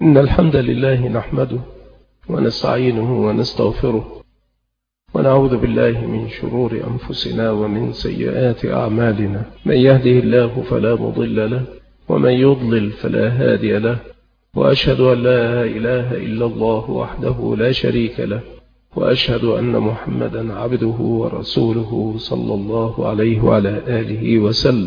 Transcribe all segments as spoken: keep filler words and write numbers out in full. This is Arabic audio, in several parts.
إن الحمد لله نحمده ونستعينه ونستغفره ونعوذ بالله من شرور أنفسنا ومن سيئات أعمالنا. من يهده الله فلا مضل له ومن يضلل فلا هادي له، وأشهد أن لا إله إلا الله وحده لا شريك له، وأشهد أن محمدا عبده ورسوله صلى الله عليه وعلى آله وسلم.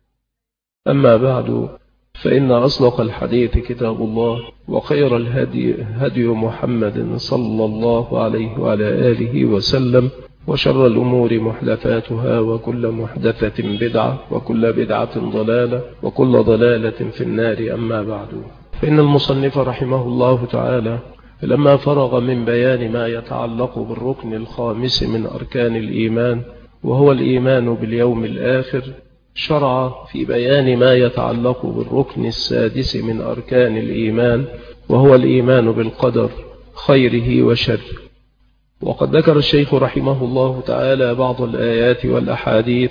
أما بعد، فإن أصدق الحديث كتاب الله، وخير الهدي هدي محمد صلى الله عليه وعلى آله وسلم، وشر الأمور محدثاتها، وكل محدثة بدعة، وكل بدعة ضلالة، وكل ضلالة في النار. أما بعد، فإن المصنف رحمه الله تعالى لما فرغ من بيان ما يتعلق بالركن الخامس من أركان الإيمان، وهو الإيمان باليوم الآخر، شرع في بيان ما يتعلق بالركن السادس من أركان الإيمان، وهو الإيمان بالقدر خيره وشره. وقد ذكر الشيخ رحمه الله تعالى بعض الآيات والأحاديث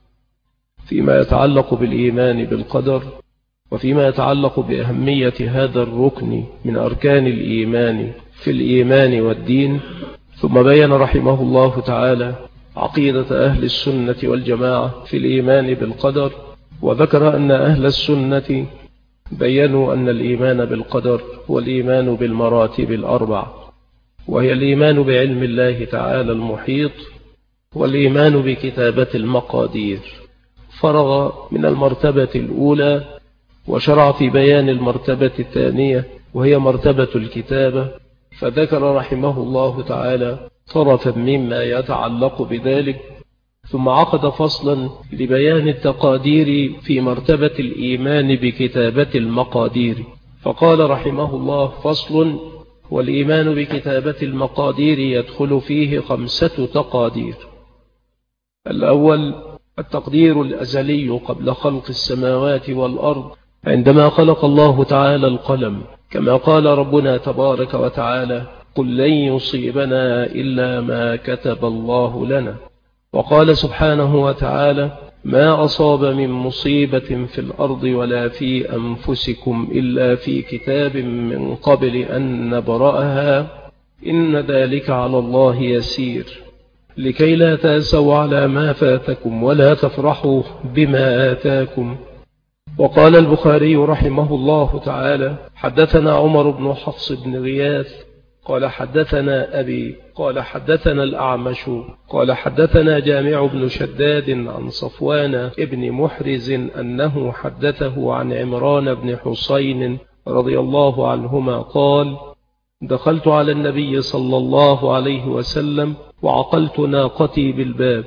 فيما يتعلق بالإيمان بالقدر، وفيما يتعلق بأهمية هذا الركن من أركان الإيمان في الإيمان والدين. ثم بين رحمه الله تعالى عقيدة أهل السنة والجماعة في الإيمان بالقدر، وذكر أن أهل السنة بيّنوا أن الإيمان بالقدر هو الإيمان بالمراتب الأربع، وهي الإيمان بعلم الله تعالى المحيط، والإيمان بكتابة المقادير. فرغ من المرتبة الأولى وشرع في بيان المرتبة الثانية، وهي مرتبة الكتابة، فذكر رحمه الله تعالى طرفا مما يتعلق بذلك، ثم عقد فصلا لبيان التقادير في مرتبة الإيمان بكتابة المقادير، فقال رحمه الله: فصل: والإيمان بكتابة المقادير يدخل فيه خمسة تقادير. الأول التقدير الأزلي قبل خلق السماوات والأرض، عندما خلق الله تعالى القلم، كما قال ربنا تبارك وتعالى: قل لن يصيبنا إلا ما كتب الله لنا. وقال سبحانه وتعالى: ما أصاب من مصيبة في الأرض ولا في أنفسكم إلا في كتاب من قبل أن نبرأها إن ذلك على الله يسير، لكي لا تأسوا على ما فاتكم ولا تفرحوا بما آتاكم. وقال البخاري رحمه الله تعالى: حدثنا عمر بن حفص بن غياث قال حدثنا أبي قال حدثنا الأعمش قال حدثنا جامع بن شداد عن صفوان ابن محرز أنه حدثه عن عمران بن حسين رضي الله عنهما قال: دخلت على النبي صلى الله عليه وسلم وعقلت ناقتي بالباب،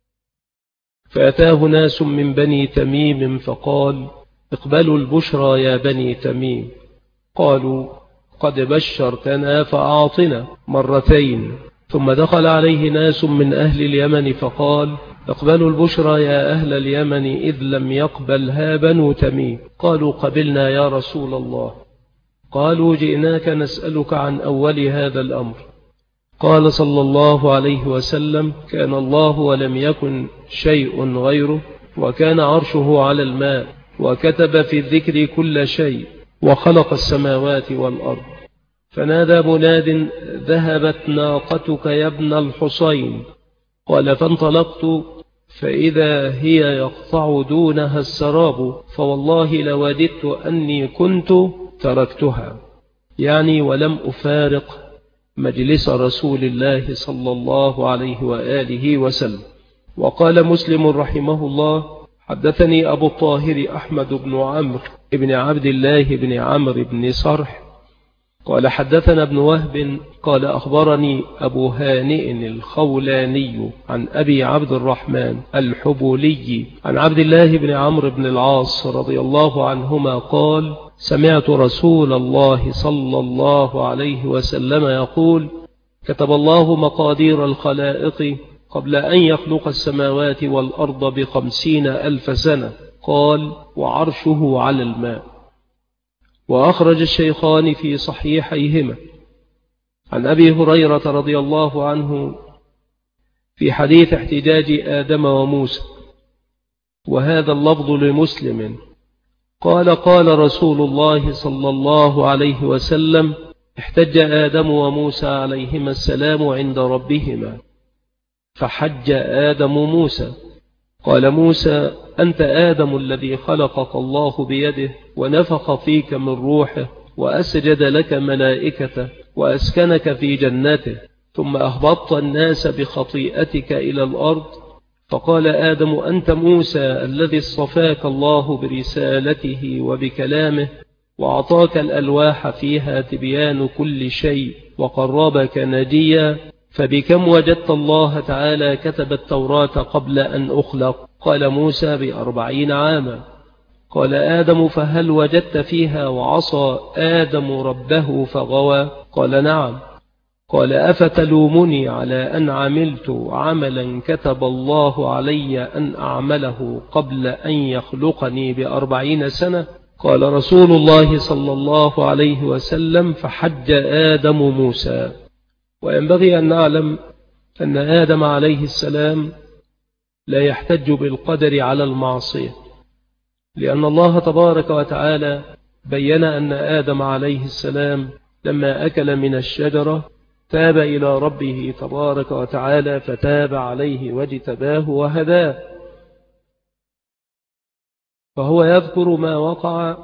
فأتاه ناس من بني تميم فقال: اقبلوا البشرى يا بني تميم. قالوا: قد بشرتنا فأعطنا، مرتين. ثم دخل عليه ناس من أهل اليمن فقال: اقبلوا البشرى يا أهل اليمن، إذ لم يقبلها بنو تميم. قالوا: قبلنا يا رسول الله. قالوا: جئناك نسألك عن أول هذا الأمر. قال صلى الله عليه وسلم: كان الله ولم يكن شيء غيره، وكان عرشه على الماء، وكتب في الذكر كل شيء، وخلق السماوات والأرض. فنادى مناد: ذهبت ناقتك يا ابن الحصين. قال: فانطلقت فإذا هي يقطع دونها السراب، فوالله لوددت أني كنت تركتها، يعني ولم أفارق مجلس رسول الله صلى الله عليه وآله وسلم. وقال مسلم رحمه الله: حدثني أبو الطاهر أحمد بن عمرو بن عبد الله بن عمرو بن صرح قال حدثنا ابن وهب قال أخبرني أبو هانئ الخولاني عن أبي عبد الرحمن الحبولي عن عبد الله بن عمرو بن العاص رضي الله عنهما قال: سمعت رسول الله صلى الله عليه وسلم يقول: كتب الله مقادير الخلائق قبل أن يخلق السماوات والأرض بخمسين ألف سنة. قال: وعرشه على الماء. وأخرج الشيخان في صحيحيهما عن أبي هريرة رضي الله عنه في حديث احتجاج آدم وموسى، وهذا اللفظ لمسلم: قال قال رسول الله صلى الله عليه وسلم: احتج آدم وموسى عليهما السلام عند ربهما، فحج آدم موسى، قال موسى: أنت آدم الذي خلقك الله بيده ونفخ فيك من روحه وأسجد لك ملائكته وأسكنك في جنته، ثم أهبطت الناس بخطيئتك إلى الأرض. فقال آدم: أنت موسى الذي اصطفاك الله برسالته وبكلامه وأعطاك الألواح فيها تبيان كل شيء وقربك نجيا، فبكم وجدت الله تعالى كتب التوراة قبل أن أخلق؟ قال موسى: بأربعين عاما. قال آدم: فهل وجدت فيها وعصى آدم ربه فغوى؟ قال: نعم. قال: أفتلومني على أن عملت عملا كتب الله علي أن أعمله قبل أن يخلقني بأربعين سنة؟ قال رسول الله صلى الله عليه وسلم: فحج آدم موسى. وينبغي أن نعلم أن آدم عليه السلام لا يحتج بالقدر على المعصية، لأن الله تبارك وتعالى بيّن أن آدم عليه السلام لما أكل من الشجرة تاب إلى ربه تبارك وتعالى فتاب عليه واجتباه وهداه، فهو يذكر ما وقع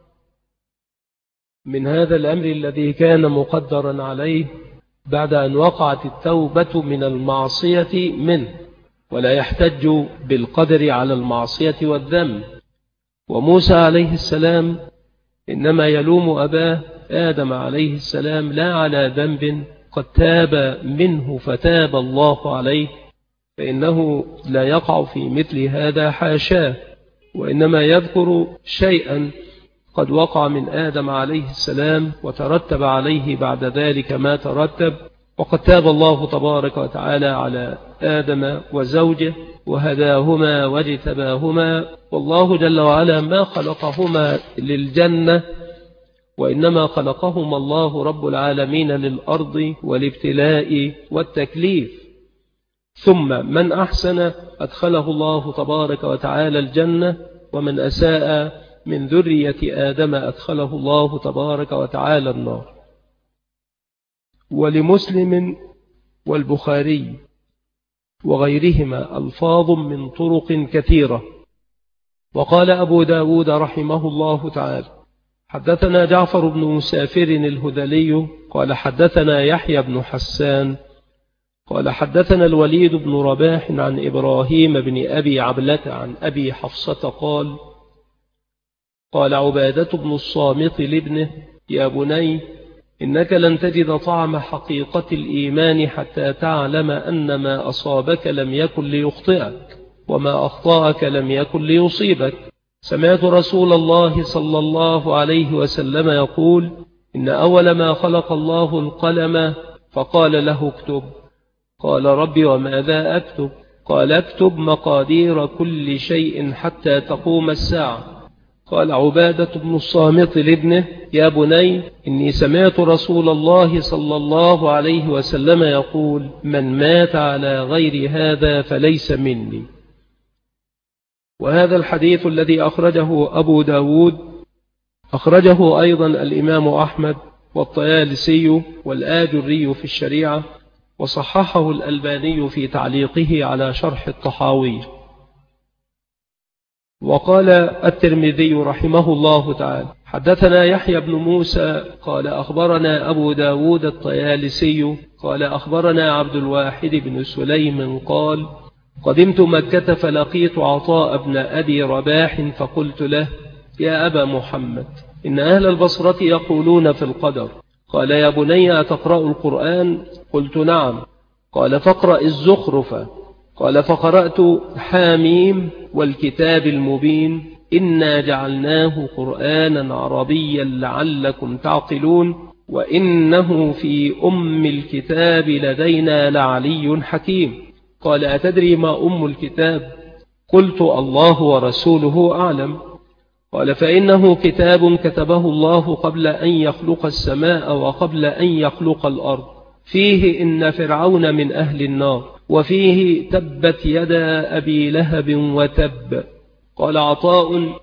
من هذا الأمر الذي كان مقدرا عليه بعد أن وقعت التوبة من المعصية منه، ولا يحتج بالقدر على المعصية والذنب. وموسى عليه السلام إنما يلوم أباه آدم عليه السلام لا على ذنب قد تاب منه فتاب الله عليه، فإنه لا يقع في مثل هذا حاشاه، وإنما يذكر شيئا قد وقع من آدم عليه السلام وترتب عليه بعد ذلك ما ترتب، وقد تاب الله تبارك وتعالى على آدم وزوجه وهداهما واجتباهما، والله جل وعلا ما خلقهما للجنة، وإنما خلقهما الله رب العالمين للأرض والابتلاء والتكليف. ثم من أحسن أدخله الله تبارك وتعالى الجنة، ومن أساء من ذرية آدم أدخله الله تبارك وتعالى النار. ولمسلم والبخاري وغيرهما ألفاظ من طرق كثيرة. وقال أبو داود رحمه الله تعالى: حدثنا جعفر بن مسافر الهذلي قال حدثنا يحيى بن حسان قال حدثنا الوليد بن رباح عن إبراهيم بن أبي عبلة عن أبي حفصة قال: قال عبادة بن الصامت لابنه: يا بني، إنك لن تجد طعم حقيقة الإيمان حتى تعلم أن ما أصابك لم يكن ليخطئك، وما أخطأك لم يكن ليصيبك. سمعت رسول الله صلى الله عليه وسلم يقول: إن أول ما خلق الله القلم فقال له اكتب. قال: ربي وماذا أكتب؟ قال: اكتب مقادير كل شيء حتى تقوم الساعة. قال عبادة بن الصامت لابنه: يا بني، إني سمعت رسول الله صلى الله عليه وسلم يقول: من مات على غير هذا فليس مني. وهذا الحديث الذي أخرجه أبو داود أخرجه أيضا الإمام أحمد والطيالسي والآجري في الشريعة، وصححه الألباني في تعليقه على شرح الطحاوي. وقال الترمذي رحمه الله تعالى: حدثنا يحيى بن موسى قال أخبرنا أبو داود الطيالسي قال أخبرنا عبد الواحد بن سليم قال: قدمت مكة فلقيت عطاء بن أبي رباح فقلت له: يا أبا محمد، إن أهل البصرة يقولون في القدر. قال: يا بني، أتقرأ القرآن؟ قلت: نعم. قال: فاقرأ الزخرف. قال: فقرأت حاميم والكتاب المبين إنا جعلناه قرآنا عربيا لعلكم تعقلون وإنه في أم الكتاب لدينا لعلي حكيم. قال: أتدري ما أم الكتاب؟ قلت: الله ورسوله أعلم. قال: فإنه كتاب كتبه الله قبل أن يخلق السماء وقبل أن يخلق الأرض، فيه إن فرعون من أهل النار، وفيه تبت يدا أبي لهب وتب. قال عطاء: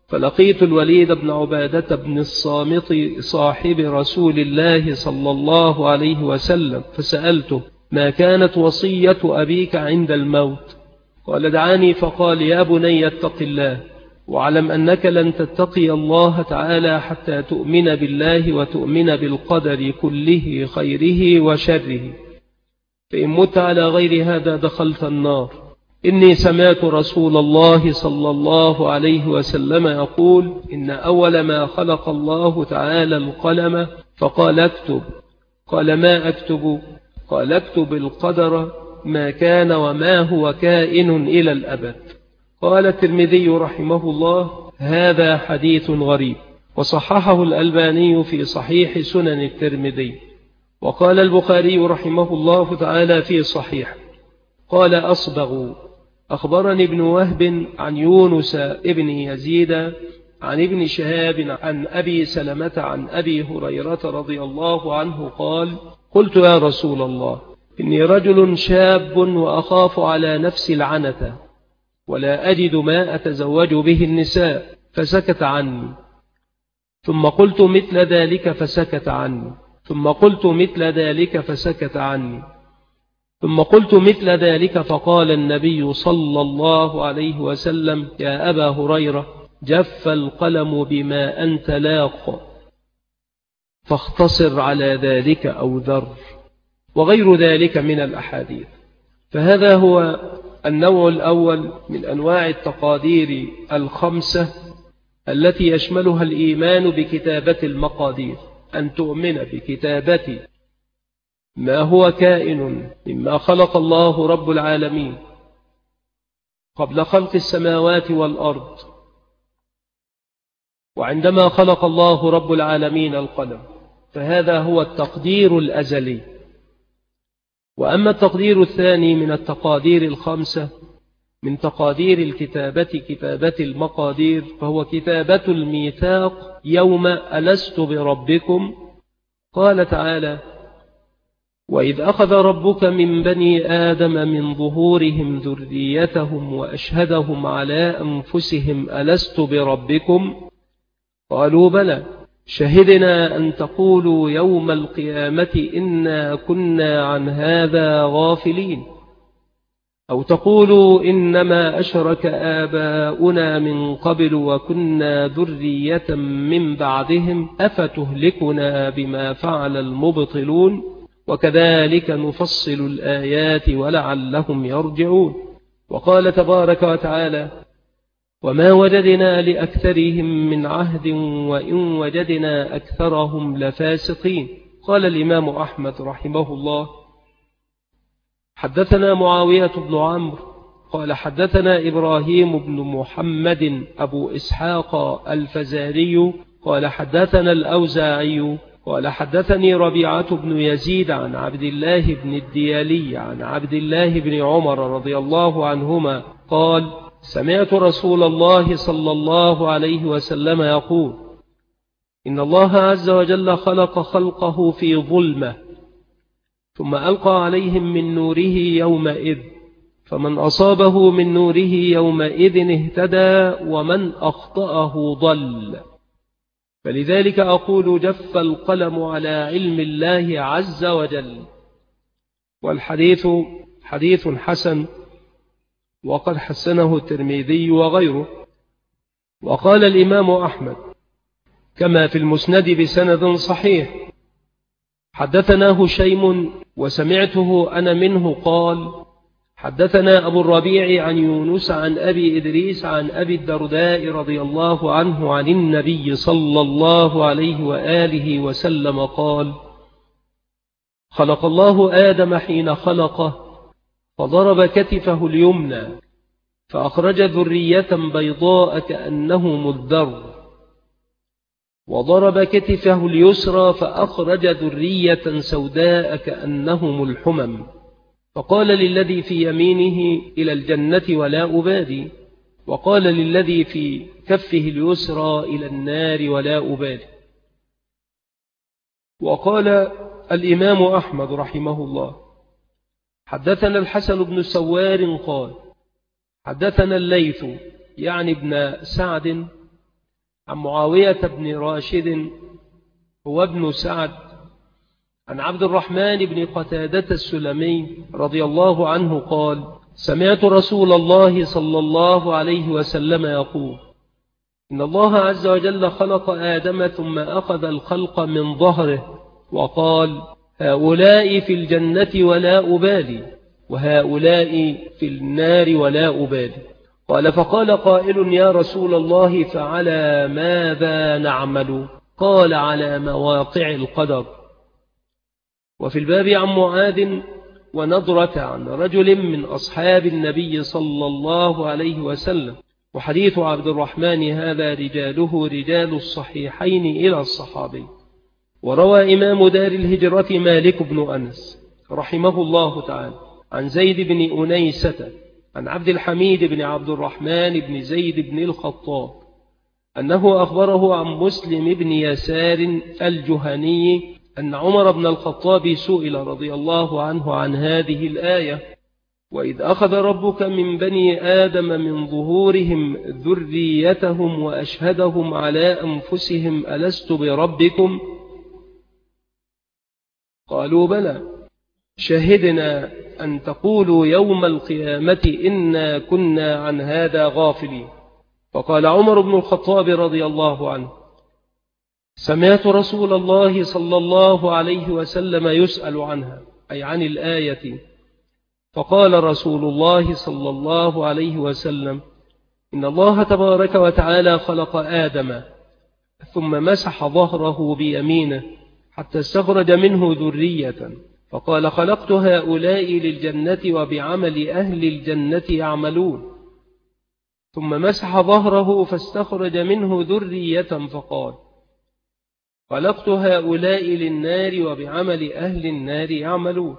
فلقيت الوليد بن عبادة بن الصامت صاحب رسول الله صلى الله عليه وسلم فسألته: ما كانت وصية أبيك عند الموت؟ قال: دعاني فقال: يا بني اتق الله، واعلم أنك لن تتقي الله تعالى حتى تؤمن بالله وتؤمن بالقدر كله خيره وشره، فإن مت على غير هذا دخلت النار. إني سمعت رسول الله صلى الله عليه وسلم يقول: إن أول ما خلق الله تعالى القلم فقال: اكتب. قال: ما أكتب؟ قال: اكتب القدر ما كان وما هو كائن إلى الأبد. قال الترمذي رحمه الله: هذا حديث غريب. وصححه الألباني في صحيح سنن الترمذي. وقال البخاري رحمه الله تعالى في صحيح: قال أصبغ: أخبرني ابن وهب عن يونس ابن يزيد عن ابن شهاب عن أبي سلمة عن أبي هريرة رضي الله عنه قال: قلت: يا رسول الله، إني رجل شاب وأخاف على نفسي العنة ولا أجد ما أتزوج به النساء، فسكت عني. ثم قلت مثل ذلك فسكت عني. ثم قلت مثل ذلك فسكت عني. ثم قلت مثل ذلك فقال النبي صلى الله عليه وسلم: يا أبا هريرة، جف القلم بما أنت لاق، فاختصر على ذلك أو ذر، وغير ذلك من الأحاديث. فهذا هو النوع الأول من أنواع التقادير الخمسة التي يشملها الإيمان بكتابة المقادير، أن تؤمن بكتابة ما هو كائن مما خلق الله رب العالمين قبل خلق السماوات والأرض. وعندما خلق الله رب العالمين القلم، فهذا هو التقدير الأزلي. وأما التقدير الثاني من التقادير الخمسة من تقادير الكتابة كتابة المقادير، فهو كتابة الميثاق يوم ألست بربكم. قال تعالى: وإذ أخذ ربك من بني آدم من ظهورهم ذريتهم وأشهدهم على أنفسهم ألست بربكم؟ قالوا بلى، شهدنا أن تقولوا يوم القيامة إنا كنا عن هذا غافلين، أو تقولوا إنما أشرك آباؤنا من قبل وكنا ذرية من بعدهم أفتهلكنا بما فعل المبطلون وكذلك نفصل الآيات ولعلهم يرجعون. وقال تبارك وتعالى: وما وجدنا لأكثرهم من عهد وإن وجدنا أكثرهم لفاسقين. قال الإمام أحمد رحمه الله: حدثنا معاوية بن عمرو قال حدثنا إبراهيم بن محمد أبو إسحاق الفزاري قال حدثنا الأوزاعي قال حدثني ربيعة بن يزيد عن عبد الله بن الديالي عن عبد الله بن عمر رضي الله عنهما قال: سمعت رسول الله صلى الله عليه وسلم يقول: إن الله عز وجل خلق خلقه في ظلمة ثم ألقى عليهم من نوره يومئذ، فمن أصابه من نوره يومئذ اهتدى ومن أخطأه ضل. فلذلك أقول: جف القلم على علم الله عز وجل. والحديث حديث حسن، وقد حسنه الترمذي وغيره. وقال الإمام أحمد كما في المسند بسند صحيح: حدثنا هشيم وسمعته أنا منه قال: حدثنا أبو الربيع عن يونس عن أبي إدريس عن أبي الدرداء رضي الله عنه عن النبي صلى الله عليه وآله وسلم قال: خلق الله آدم حين خلقه فضرب كتفه اليمنى فأخرج ذرية بيضاء كأنه مذر، وضرب كتفه اليسرى فأخرج ذرية سوداء كأنهم الحمم، فقال للذي في يمينه إلى الجنة ولا أبالي، وقال للذي في كفه اليسرى إلى النار ولا أبالي. وقال الإمام أحمد رحمه الله: حدثنا الحسن بن سوار قال: حدثنا الليث يعني ابن سعد عن معاوية بن راشد هو ابن سعد عن عبد الرحمن بن قتادة السلمي رضي الله عنه قال: سمعت رسول الله صلى الله عليه وسلم يقول: إن الله عز وجل خلق آدم ثم أخذ الخلق من ظهره وقال: هؤلاء في الجنة ولا أبالي، وهؤلاء في النار ولا أبالي. قال: فقال قائل: يا رسول الله فعلى ماذا نعمل؟ قال: على مواقع القدر. وفي الباب عن معاذ ونضرة عن رجل من أصحاب النبي صلى الله عليه وسلم. وحديث عبد الرحمن هذا رجاله رجال الصحيحين إلى الصحابي. وروى إمام دار الهجرة مالك بن أنس رحمه الله تعالى عن زيد بن أنيسة عن عبد الحميد بن عبد الرحمن بن زيد بن الخطاب أنه أخبره عن مسلم بن يسار الجهني أن عمر بن الخطاب سئل رضي الله عنه عن هذه الآية: وإذ أخذ ربك من بني آدم من ظهورهم ذريتهم وأشهدهم على أنفسهم ألست بربكم؟ قالوا: بلى، شهدنا أن تقولوا يوم القيامة إنا كنا عن هذا غافلين. فقال عمر بن الخطاب رضي الله عنه: سمعت رسول الله صلى الله عليه وسلم يسأل عنها، أي عن الآية. فقال رسول الله صلى الله عليه وسلم: إن الله تبارك وتعالى خلق آدم ثم مسح ظهره بيمينه حتى استخرج منه ذرية، فقال: خلقت هؤلاء للجنة وبعمل أهل الجنة يعملون. ثم مسح ظهره فاستخرج منه ذرية، فقال: خلقت هؤلاء للنار وبعمل أهل النار يعملون.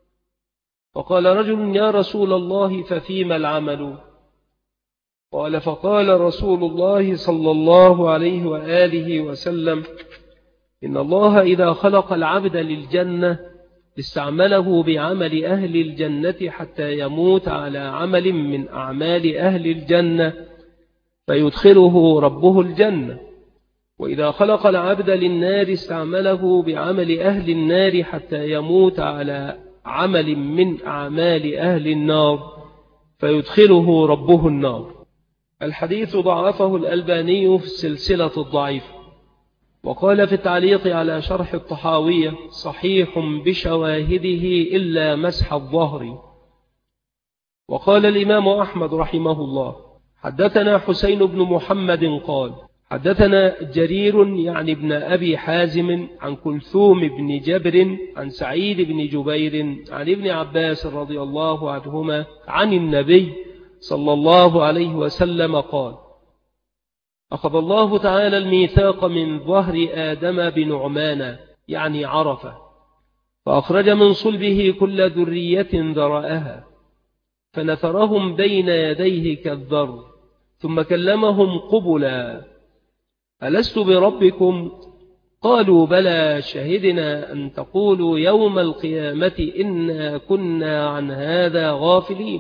فقال رجل: يا رسول الله ففيما العمل؟ قال: فقال رسول الله صلى الله عليه وآله وسلم: إن الله إذا خلق العبد للجنة استعمله بعمل أهل الجنة حتى يموت على عمل من أعمال أهل الجنة فيدخله ربه الجنة، وإذا خلق العبد للنار استعمله بعمل أهل النار حتى يموت على عمل من أعمال أهل النار فيدخله ربه النار. الحديث ضعفه الألباني في السلسلة الضعيفة، وقال في التعليق على شرح الطحاوية: صحيح بشواهده إلا مسح الظهر. وقال الإمام أحمد رحمه الله: حدثنا حسين بن محمد قال: حدثنا جرير يعني ابن أبي حازم عن كلثوم بن جبر عن سعيد بن جبير عن ابن عباس رضي الله عنهما عن النبي صلى الله عليه وسلم قال: أخذ الله تعالى الميثاق من ظهر آدم بنعمان يعني عرفة، فأخرج من صلبه كل ذرية ذرأها فنثرهم بين يديه كالذر، ثم كلمهم قبلا: ألست بربكم؟ قالوا: بلى، شهدنا أن تقولوا يوم القيامة إنا كنا عن هذا غافلين،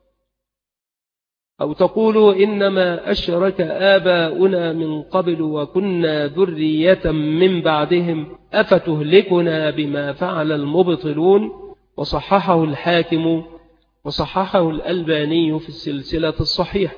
أو تقولوا إنما أشرك آباؤنا من قبل وكنا ذرية من بعدهم أفتهلكنا بما فعل المبطلون. وصححه الحاكم وصححه الألباني في السلسلة الصحيحة.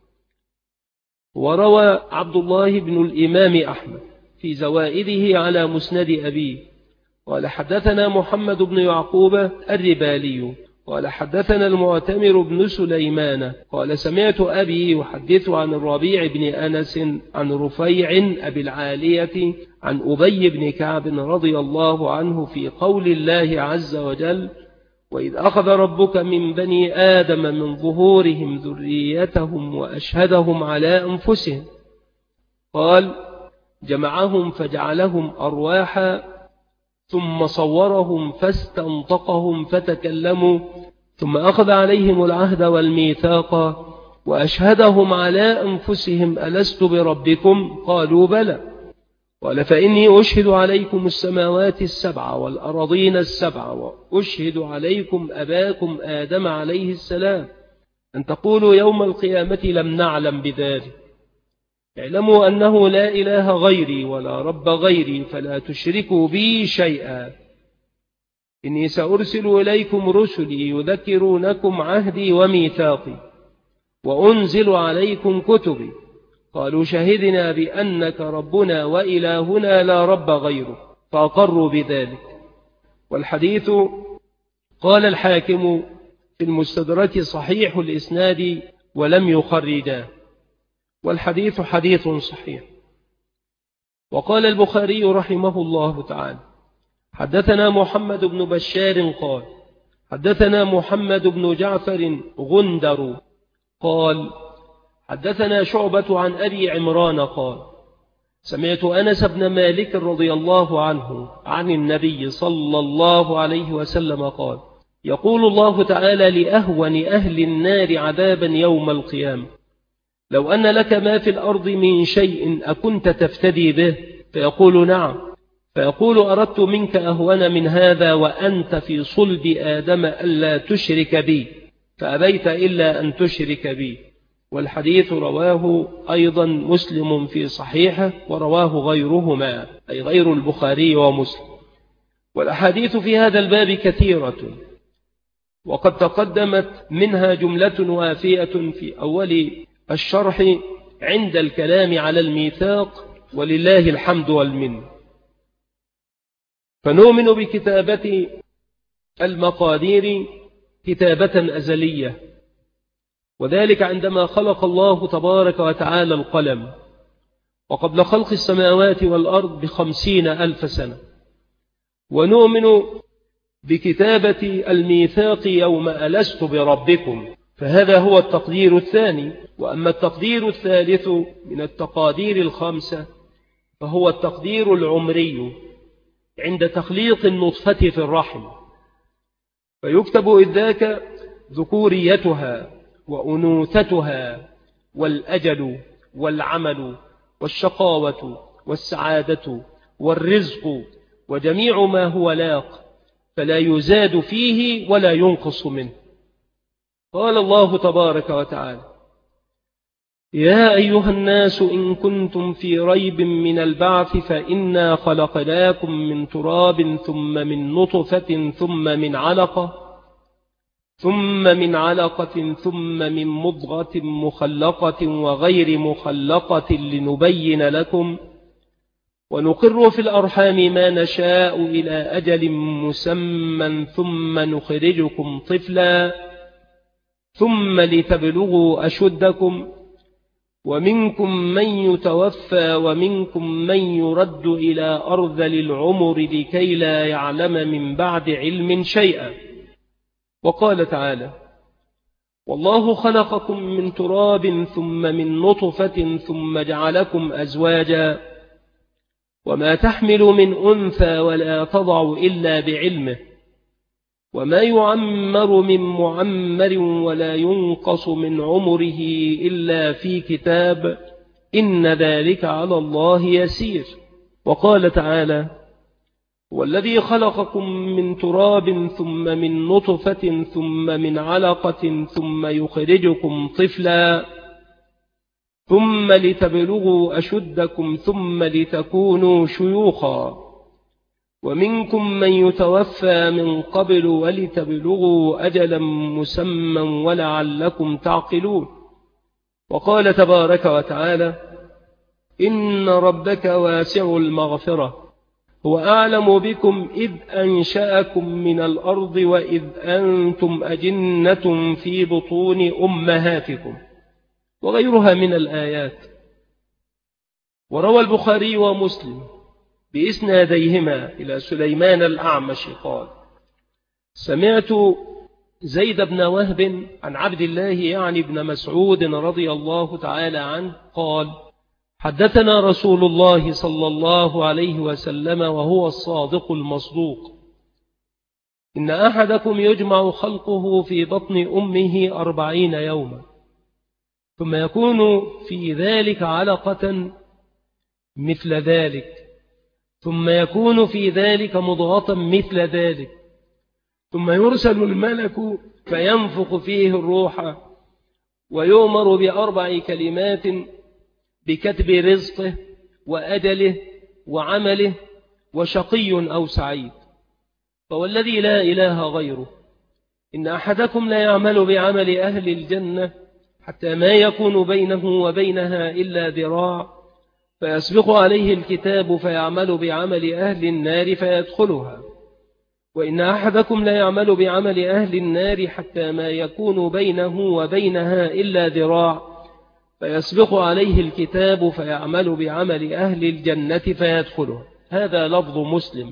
وروى عبد الله بن الإمام أحمد في زوائده على مسند أبيه قال: حدثنا محمد بن يعقوب الربالي قال: حدثنا المعتمر بن سليمان قال: سمعت أبي يحدث عن الربيع بن أنس عن رفيع أبي العالية عن أبي بن كعب رضي الله عنه في قول الله عز وجل: وإذ أخذ ربك من بني آدم من ظهورهم ذريتهم وأشهدهم على أنفسهم، قال: جمعهم فجعلهم أرواحا ثم صورهم فاستنطقهم فتكلموا، ثم أخذ عليهم العهد والميثاق وأشهدهم على أنفسهم ألست بربكم؟ قالوا: بلى. قال: فإني أشهد عليكم السماوات السبع والأرضين السبع، وأشهد عليكم أباكم آدم عليه السلام أن تقولوا يوم القيامة لم نعلم بذلك، اعلموا أنه لا إله غيري ولا رب غيري فلا تشركوا بي شيئا إني سأرسل إليكم رسلي يذكرونكم عهدي وميثاقي وأنزل عليكم كتبي قالوا شهدنا بأنك ربنا وإلهنا لا رب غيره فأقروا بذلك. والحديث قال الحاكم في المستدرك صحيح الإسناد ولم يخرجاه، والحديث حديث صحيح. وقال البخاري رحمه الله تعالى حدثنا محمد بن بشار قال حدثنا محمد بن جعفر غندر قال حدثنا شعبة عن أبي عمران قال سمعت أنس بن مالك رضي الله عنه عن النبي صلى الله عليه وسلم قال يقول الله تعالى لأهون أهل النار عذابا يوم القيامة لو أن لك ما في الأرض من شيء أكنت تفتدي به؟ فيقول نعم، فيقول أردت منك أهون من هذا وأنت في صلب آدم ألا تشرك بي فأبيت إلا أن تشرك بي. والحديث رواه أيضا مسلم في صحيحه ورواه غيرهما أي غير البخاري ومسلم. والأحاديث في هذا الباب كثيرة وقد تقدمت منها جملة وافية في أول الشرح عند الكلام على الميثاق ولله الحمد والمن. فنؤمن بكتابة المقادير كتابة أزلية، وذلك عندما خلق الله تبارك وتعالى القلم وقبل خلق السماوات والأرض بخمسين ألف سنة. ونؤمن بكتابة الميثاق يوم ألست بربكم، فهذا هو التقدير الثاني. وأما التقدير الثالث من التقادير الخمسة فهو التقدير العمري عند تخليق النطفة في الرحم، فيكتب إذ ذاك ذكوريتها وأنوثتها والأجل والعمل والشقاوة والسعادة والرزق وجميع ما هو لاق، فلا يزاد فيه ولا ينقص منه. قال الله تبارك وتعالى يا أيها الناس إن كنتم في ريب من البعث فإنا خلقناكم من تراب ثم من نطفة ثم من علقة ثم من علقة ثم من مضغة مخلقة وغير مخلقة لنبين لكم ونقر في الأرحام ما نشاء إلى أجل مسمى ثم نخرجكم طفلا ثم لتبلغوا أشدكم ومنكم من يتوفى ومنكم من يرد إلى أرذل العمر لكي لا يعلم من بعد علم شيئا. وقال تعالى والله خلقكم من تراب ثم من نطفة ثم جعلكم أزواجا وما تحمل من أنثى ولا تضع إلا بعلمه وما يعمر من معمر ولا ينقص من عمره إلا في كتاب إن ذلك على الله يسير. وقال تعالى والذي خلقكم من تراب ثم من نطفة ثم من علقة ثم يخرجكم طفلا ثم لتبلغوا أشدكم ثم لتكونوا شيوخا ومنكم من يتوفى من قبل ولتبلغوا أجلا مسمى ولعلكم تعقلون. وقال تبارك وتعالى إن ربك واسع المغفرة هو أعلم بكم إذ أنشأكم من الأرض وإذ أنتم أجنة في بطون أمهاتكم وغيرها من الآيات. وروى البخاري ومسلم بإسناديهما إلى سليمان الأعمش قال سمعت زيد بن وهب عن عبد الله يعني بن مسعود رضي الله تعالى عنه قال حدثنا رسول الله صلى الله عليه وسلم وهو الصادق المصدوق إن أحدكم يجمع خلقه في بطن أمه أربعين يوما ثم يكون في ذلك علقة مثل ذلك ثم يكون في ذلك مضغة مثل ذلك ثم يرسل الملك فينفخ فيه الروح ويؤمر بأربع كلمات بكتب رزقه وأجله وعمله وشقي أو سعيد. فوالذي لا إله غيره إن أحدكم لا يعمل بعمل أهل الجنة حتى ما يكون بينه وبينها إلا ذراع فيسبق عليه الكتاب فيعمل بعمل أهل النار فيدخلها، وإن أحدكم لا يعمل بعمل أهل النار حتى ما يكون بينه وبينها إلا ذراع فيسبق عليه الكتاب فيعمل بعمل أهل الجنة فيدخلها. هذا لفظ مسلم.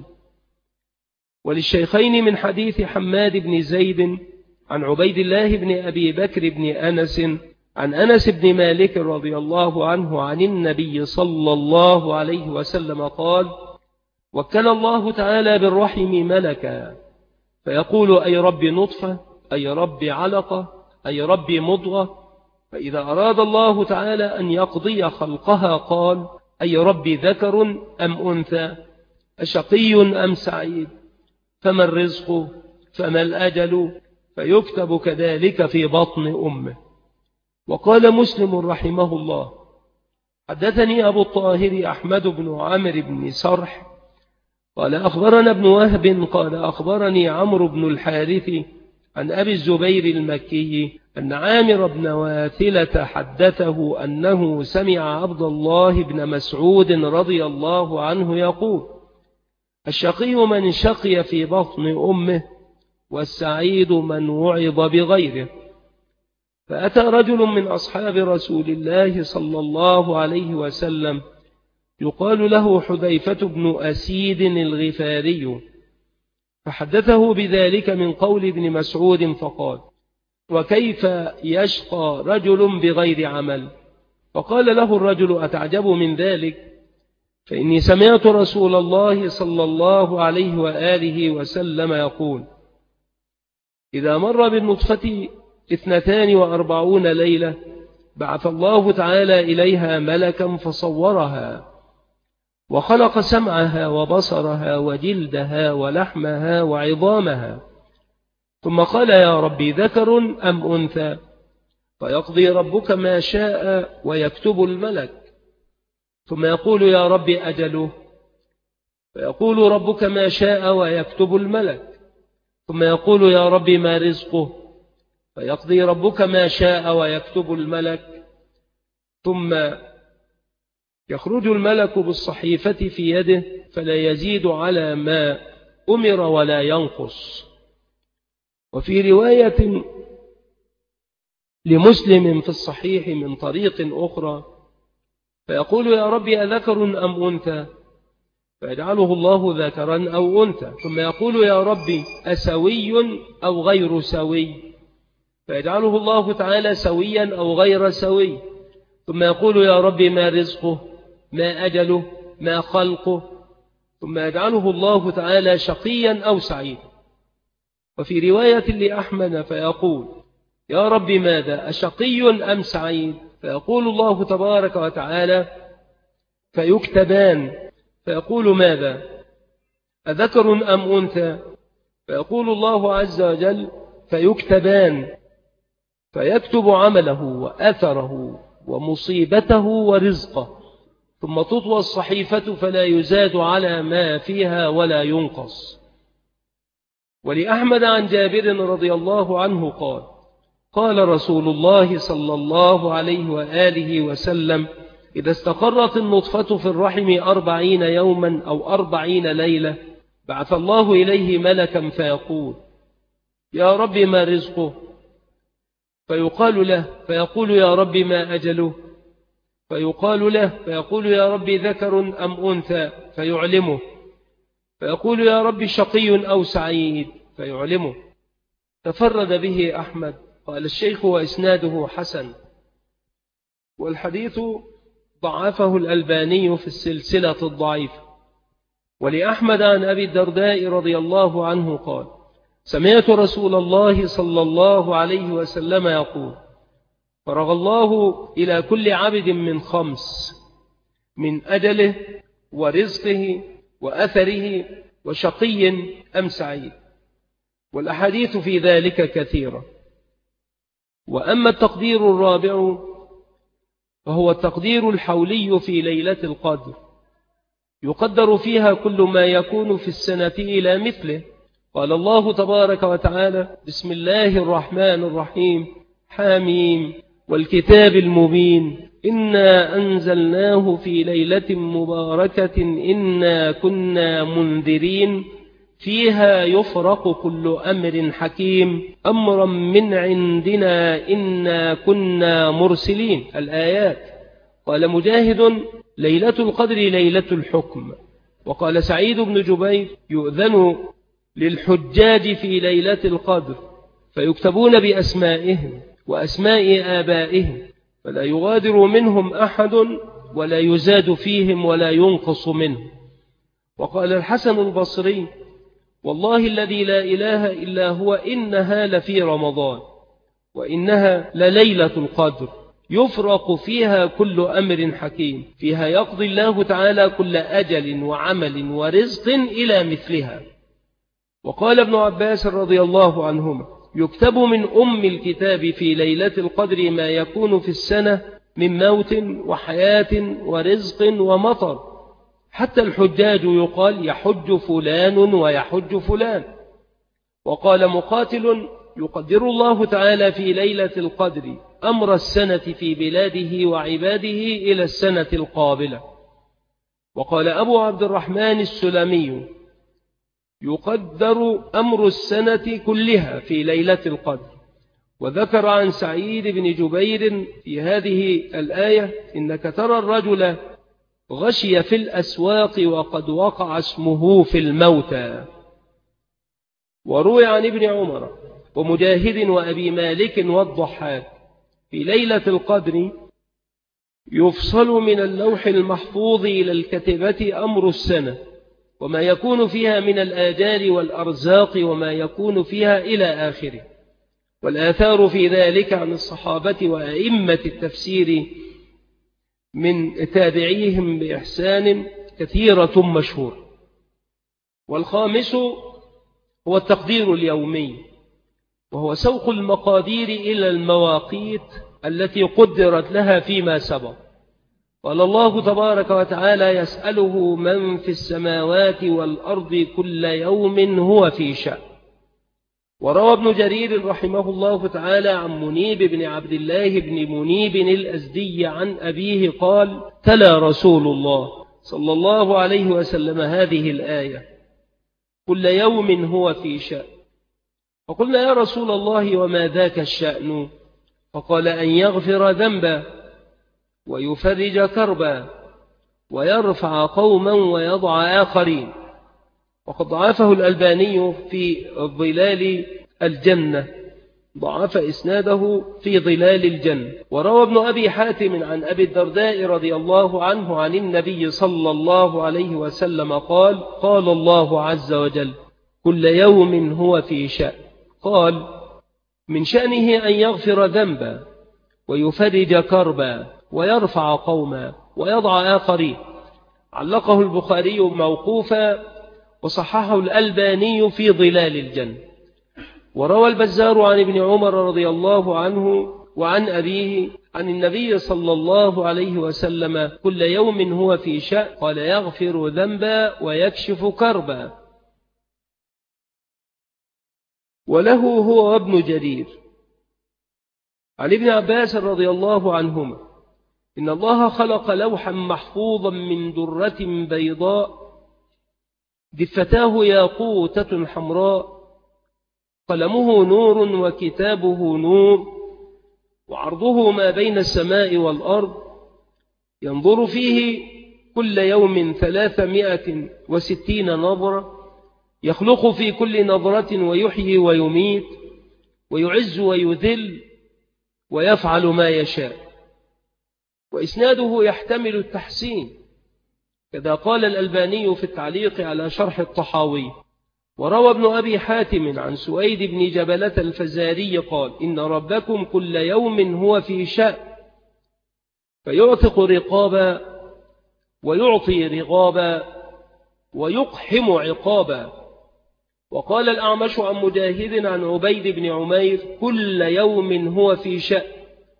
وللشيخين من حديث حماد بن زيد عن عبيد الله بن أبي بكر بن أنس عن أنس بن مالك رضي الله عنه عن النبي صلى الله عليه وسلم قال: وكل الله تعالى بالرحم ملكا فيقول: أي رب نطفة، أي رب علقة، أي رب مضغة. فإذا أراد الله تعالى أن يقضي خلقها قال: أي رب ذكر أم أنثى، أشقي أم سعيد، فما الرزق، فما الأجل، فيكتب كذلك في بطن أمه. وقال مسلم رحمه الله: حدثني أبو الطاهر أحمد بن عمرو بن سرح قال أخبرنا ابن وهب قال أخبرني عمرو بن الحارث عن أبي الزبير المكي أن عامر بن واثلة حدثه أنه سمع عبد الله بن مسعود رضي الله عنه يقول: الشقي من شقي في بطن أمه، والسعيد من وعظ بغيره. فأتى رجل من أصحاب رسول الله صلى الله عليه وسلم يقال له حذيفة بن أسيد الغفاري، فحدثه بذلك من قول ابن مسعود فقال: وكيف يشقى رجل بغير عمل؟ فقال له الرجل: أتعجب من ذلك؟ فإني سمعت رسول الله صلى الله عليه وآله وسلم يقول: إذا مر بالنطفة اثنتان وأربعون ليلة بعث الله تعالى إليها ملكا فصورها وخلق سمعها وبصرها وجلدها ولحمها وعظامها، ثم قال: يا ربي ذكر أم أنثى؟ فيقضي ربك ما شاء ويكتب الملك، ثم يقول: يا ربي أجله؟ فيقول ربك ما شاء ويكتب الملك، ثم يقول: يا ربي ما رزقه؟ فيقضي ربك ما شاء ويكتب الملك، ثم يخرج الملك بالصحيفة في يده فلا يزيد على ما أمر ولا ينقص. وفي رواية لمسلم في الصحيح من طريق أخرى: فيقول: يا ربي أذكر أم أنثى؟ فيجعله الله ذكرا أو أنثى، ثم يقول: يا ربي أسوي أو غير سوي؟ فيجعله الله تعالى سويا أو غير سوي، ثم يقول: يا ربي ما رزقه، ما أجله، ما خلقه؟ ثم يجعله الله تعالى شقيا أو سعيدا. وفي رواية لأحمد فيقول: يا ربي ماذا، أشقي أم سعيد؟ فيقول الله تبارك وتعالى: فيكتبان. فيقول: ماذا، أذكر أم أنثى؟ فيقول الله عز وجل: فيكتبان. فيكتب عمله وأثره ومصيبته ورزقه، ثم تطوى الصحيفة فلا يزاد على ما فيها ولا ينقص. ولأحمد عن جابر رضي الله عنه قال: قال رسول الله صلى الله عليه وآله وسلم: إذا استقرت النطفة في الرحم أربعين يوما أو أربعين ليلة بعث الله إليه ملكا فيقول: يا رب ما رزقه؟ فيقال له، فيقول: يا رب ما أجله؟ فيقال له، فيقول: يا رب ذكر أم أنثى؟ فيعلمه. فيقول: يا رب شقي أو سعيد؟ فيعلمه. تفرد به أحمد. قال الشيخ: وإسناده حسن. والحديث ضعفه الألباني في السلسلة الضعيفة. ولأحمد عن أبي الدرداء رضي الله عنه قال: سمعت رسول الله صلى الله عليه وسلم يقول: فرغ الله إلى كل عبد من خمس: من أجله ورزقه وأثره وشقي أم سعيد. والأحاديث في ذلك كثيرة. وأما التقدير الرابع وهو التقدير الحولي في ليلة القدر، يقدر فيها كل ما يكون في السنة إلى مثله. قال الله تبارك وتعالى: بسم الله الرحمن الرحيم، حاميم والكتاب المبين، إنا أنزلناه في ليلة مباركة إنا كنا منذرين فيها يفرق كل أمر حكيم أمرا من عندنا إنا كنا مرسلين. الآيات. قال مجاهد: ليلة القدر ليلة الحكم. وقال سعيد بن جبير: يؤذن للحجاج في ليلة القدر فيكتبون بأسمائهم وأسماء آبائهم فلا يغادر منهم أحد ولا يزاد فيهم ولا ينقص منهم. وقال الحسن البصري: والله الذي لا إله إلا هو إنها لفي رمضان وإنها لليلة القدر يفرق فيها كل أمر حكيم، فيها يقضي الله تعالى كل أجل وعمل ورزق إلى مثلها. وقال ابن عباس رضي الله عنهما: يكتب من أم الكتاب في ليلة القدر ما يكون في السنة من موت وحياة ورزق ومطر، حتى الحجاج يقال يحج فلان ويحج فلان. وقال مقاتل: يقدر الله تعالى في ليلة القدر أمر السنة في بلاده وعباده إلى السنة القابلة. وقال أبو عبد الرحمن السلمي: يقدر أمر السنة كلها في ليلة القدر. وذكر عن سعيد بن جبير في هذه الآية: إنك ترى الرجل غشي في الأسواق وقد وقع اسمه في الموتى. وروي عن ابن عمر ومجاهد وأبي مالك والضحاك: في ليلة القدر يفصل من اللوح المحفوظ إلى الكتبة أمر السنة وما يكون فيها من الآجال والأرزاق وما يكون فيها إلى آخره. والآثار في ذلك عن الصحابة وأئمة التفسير من تابعيهم بإحسان كثيرة مشهور. والخامس هو التقدير اليومي، وهو سوق المقادير إلى المواقيت التي قدرت لها فيما سبق. قال الله تبارك وتعالى: يسأله من في السماوات والأرض كل يوم هو في شأن. وروى ابن جرير رحمه الله تعالى عن منيب بن عبد الله بن منيب الأزدي عن أبيه قال: تلا رسول الله صلى الله عليه وسلم هذه الآية: كل يوم هو في شأن. فقلنا: يا رسول الله وما ذاك الشأن؟ فقال: أن يغفر ذنبا ويفرج كربا ويرفع قوما ويضع آخرين. وقد ضعفه الألباني في ظلال الجنة، ضعف إسناده في ظلال الجنة. وروى ابن أبي حاتم عن أبي الدرداء رضي الله عنه عن النبي صلى الله عليه وسلم قال: قال الله عز وجل: كل يوم هو في شأن. قال: من شأنه أن يغفر ذنبا ويفرج كربا ويرفع قوما ويضع آخرين. علقه البخاري موقوفا وصححه الألباني في ظلال الجنة. وروى البزار عن ابن عمر رضي الله عنه وعن أبيه عن النبي صلى الله عليه وسلم: كل يوم هو في شأن. قال: يغفر ذنبا ويكشف كربا. وله هو وابن جرير عن ابن عباس رضي الله عنهما: إن الله خلق لوحا محفوظا من درة بيضاء دفتاه ياقوتة حمراء، قلمه نور وكتابه نور، وعرضه ما بين السماء والأرض، ينظر فيه كل يوم ثلاثمائة وستين نظرة، يخلق في كل نظرة ويحيي ويميت ويعز ويذل ويفعل ما يشاء. وإسناده يحتمل التحسين، كذا قال الألباني في التعليق على شرح الطحاوي. وروى ابن أبي حاتم عن سويد بن جبلة الفزاري قال: إن ربكم كل يوم هو في شأن، فيعتق رقابا ويعطي رغابا ويقحم عقابا. وقال الأعمش عن مجاهد عن عبيد بن عمير: كل يوم هو في شأن.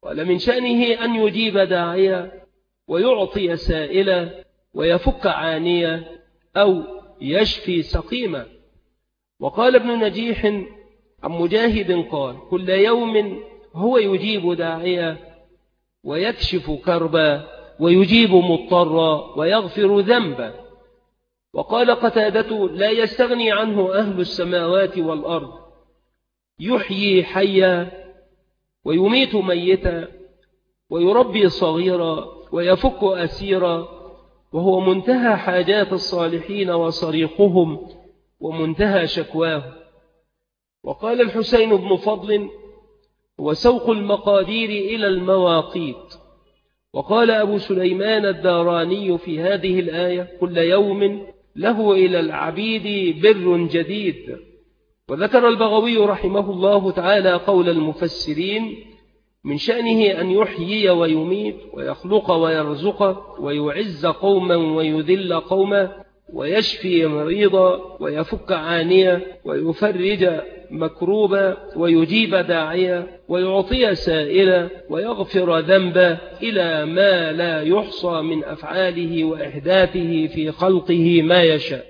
قال من شأنه أن يجيب داعيا ويعطي سائلا ويفك عانيا أو يشفي سقيما. وقال ابن نجيح عن مجاهد قال كل يوم هو يجيب داعيا ويكشف كربا ويجيب مضطرا ويغفر ذنبا. وقال قتادة لا يستغني عنه أهل السماوات والأرض، يحيي حيا ويميت ميتا ويربي صغيرا ويفك أسيرا، وهو منتهى حاجات الصالحين وصريقهم ومنتهى شكواه. وقال الحسين بن فضل هو سوق المقادير إلى المواقيت. وقال أبو سليمان الداراني في هذه الآية كل يوم له إلى العبيد بر جديد. وذكر البغوي رحمه الله تعالى قول المفسرين من شأنه أن يحيي ويميت ويخلق ويرزق ويعز قوما ويذل قوما ويشفي مريضا ويفك عانيا ويفرج مكروبا ويجيب داعيا ويعطي سائلا ويغفر ذنبا إلى ما لا يحصى من أفعاله وإحداثه في خلقه ما يشاء.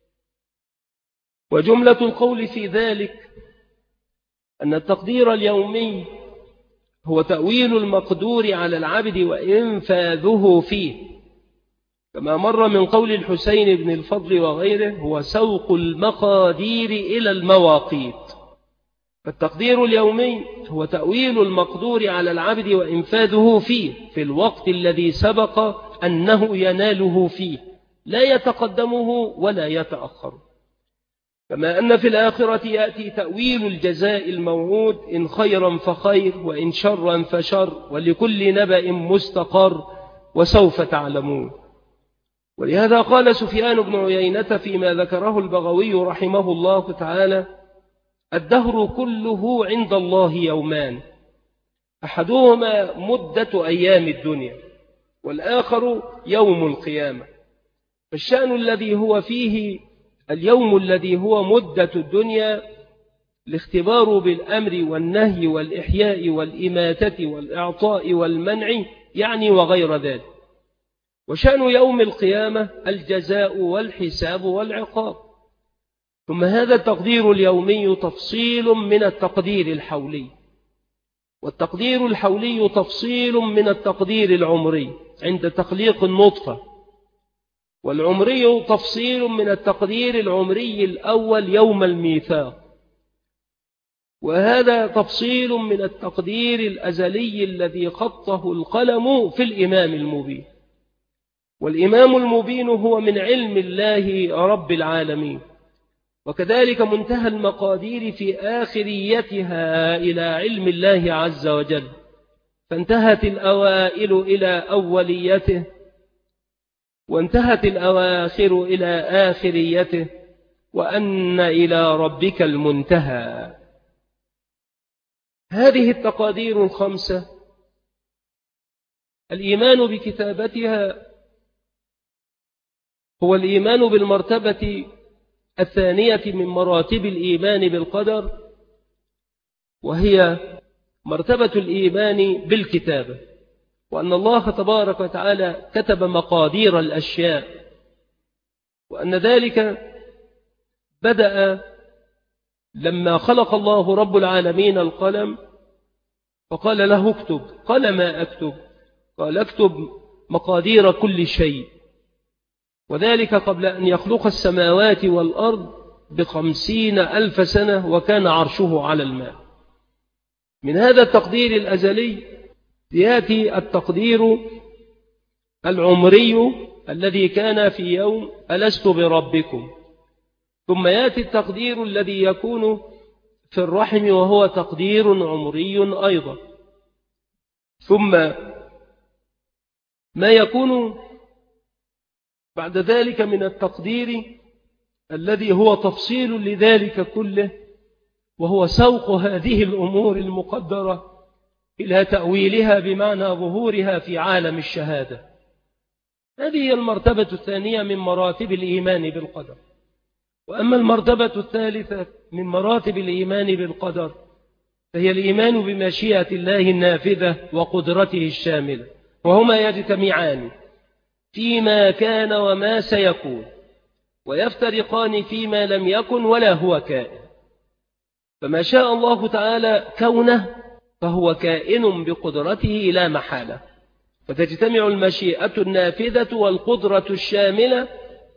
وجملة القول في ذلك أن التقدير اليومي هو تأويل المقدور على العبد وإنفاذه فيه، كما مر من قول الحسين بن الفضل وغيره هو سوق المقادير إلى المواقيت. فالتقدير اليومي هو تأويل المقدور على العبد وإنفاذه فيه في الوقت الذي سبق أنه يناله فيه، لا يتقدمه ولا يتأخر. كما أن في الآخرة يأتي تأويل الجزاء الموعود إن خيرا فخير وإن شرا فشر ولكل نبأ مستقر وسوف تعلمون. ولهذا قال سفيان بن عيينة فيما ذكره البغوي رحمه الله تعالى الدهر كله عند الله يومان، أحدهما مدة أيام الدنيا والآخر يوم القيامة. فالشأن الذي هو فيه اليوم الذي هو مدة الدنيا الاختبار بالأمر والنهي والإحياء والإماتة والإعطاء والمنع يعني وغير ذلك. وشأن يوم القيامة الجزاء والحساب والعقاب. ثم هذا التقدير اليومي تفصيل من التقدير الحولي، والتقدير الحولي تفصيل من التقدير العمري عند تخليق النطفة، والعمري تفصيل من التقدير العمري الأول يوم الميثاق، وهذا تفصيل من التقدير الأزلي الذي خطه القلم في الإمام المبين. والإمام المبين هو من علم الله رب العالمين، وكذلك منتهى المقادير في آخريتها إلى علم الله عز وجل، فانتهت الأوائل إلى أوليته وانتهت الأواخر إلى آخريته وأن إلى ربك المنتهى. هذه التقادير الخمسة الإيمان بكتابتها هو الإيمان بالمرتبة الثانية من مراتب الإيمان بالقدر، وهي مرتبة الإيمان بالكتابة، وأن الله تبارك وتعالى كتب مقادير الأشياء، وأن ذلك بدأ لما خلق الله رب العالمين القلم فقال له اكتب، قال ما أكتب؟ قال اكتب مقادير كل شيء، وذلك قبل أن يخلق السماوات والأرض بخمسين ألف سنة وكان عرشه على الماء. من هذا التقدير الأزلي يأتي التقدير العمري الذي كان في يوم ألست بربكم، ثم يأتي التقدير الذي يكون في الرحم وهو تقدير عمري أيضا، ثم ما يكون بعد ذلك من التقدير الذي هو تفصيل لذلك كله، وهو سوق هذه الأمور المقدرة إلى تأويلها بمعنى ظهورها في عالم الشهادة. هذه هي المرتبة الثانية من مراتب الإيمان بالقدر. وأما المرتبة الثالثة من مراتب الإيمان بالقدر فهي الإيمان بمشيئة الله النافذة وقدرته الشاملة، وهما يجتمعان فيما كان وما سيكون، ويفترقان فيما لم يكن ولا هو كائن. فما شاء الله تعالى كونه فهو كائن بقدرته لا محالة، فتجتمع المشيئة النافذة والقدرة الشاملة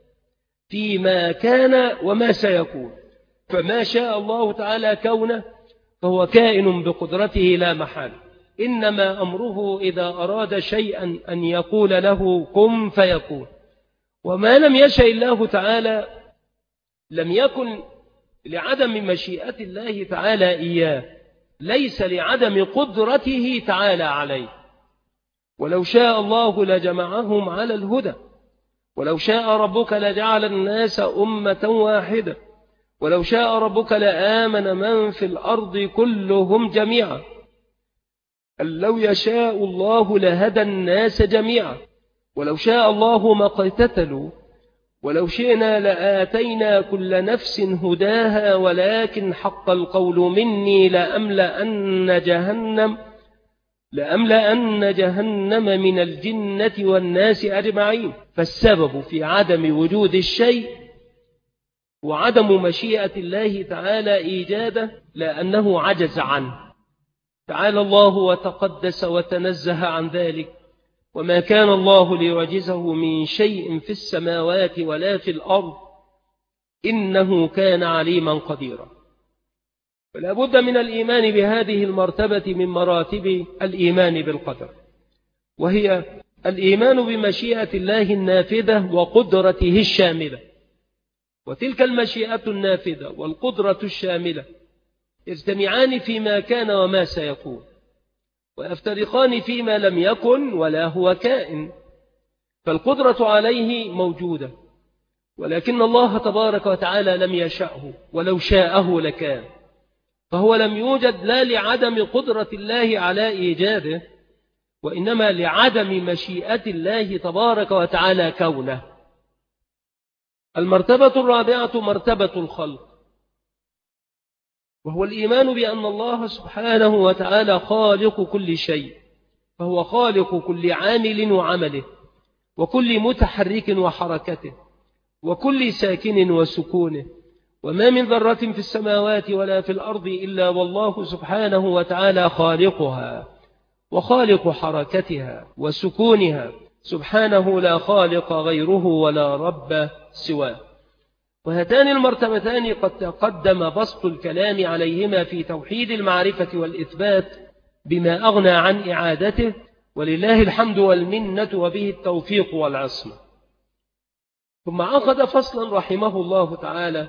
فيما كان وما سيكون. فما شاء الله تعالى كونه فهو كائن بقدرته لا محالة، إنما أمره إذا أراد شيئا أن يقول له كن فيكون. وما لم يشاء الله تعالى لم يكن لعدم مشيئة الله تعالى إياه، ليس لعدم قدرته تعالى عليه. ولو شاء الله لجمعهم على الهدى، ولو شاء ربك لجعل الناس أمة واحدة، ولو شاء ربك لآمن من في الأرض كلهم جميعا، لو يشاء الله لهدى الناس جميعا، ولو شاء الله ما اقتتلوا، ولو شئنا لآتينا كل نفس هداها، ولكن حق القول مني لأملأن جهنم لأملأن جهنم من الجنة والناس أجمعين. فالسبب في عدم وجود الشيء وعدم مشيئة الله تعالى إيجاده لأنه عجز عنه، تعالى الله وتقدس وتنزه عن ذلك. وما كان الله ليعجزه من شيء في السماوات ولا في الأرض، إنه كان عليما قديرا. فلا بد من الإيمان بهذه المرتبة من مراتب الإيمان بالقدر، وهي الإيمان بمشيئة الله النافذة وقدرته الشاملة. وتلك المشيئة النافذة والقدرة الشاملة يجتمعان فيما كان وما سيكون، ويفترقان فيما لم يكن ولا هو كائن. فالقدرة عليه موجودة، ولكن الله تبارك وتعالى لم يشأه، ولو شاءه لكان. فهو لم يوجد لا لعدم قدرة الله على إيجاده، وإنما لعدم مشيئة الله تبارك وتعالى كونه. المرتبة الرابعة مرتبة الخلق، وهو الإيمان بأن الله سبحانه وتعالى خالق كل شيء، فهو خالق كل عامل وعمله، وكل متحرك وحركته، وكل ساكن وسكونه. وما من ذرة في السماوات ولا في الأرض إلا والله سبحانه وتعالى خالقها وخالق حركتها وسكونها، سبحانه لا خالق غيره ولا رب سواه. وهاتان المرتبتان قد تقدم بسط الكلام عليهما في توحيد المعرفة والإثبات بما أغنى عن إعادته، ولله الحمد والمنة وبه التوفيق والعصمة. ثم عقد فصلا رحمه الله تعالى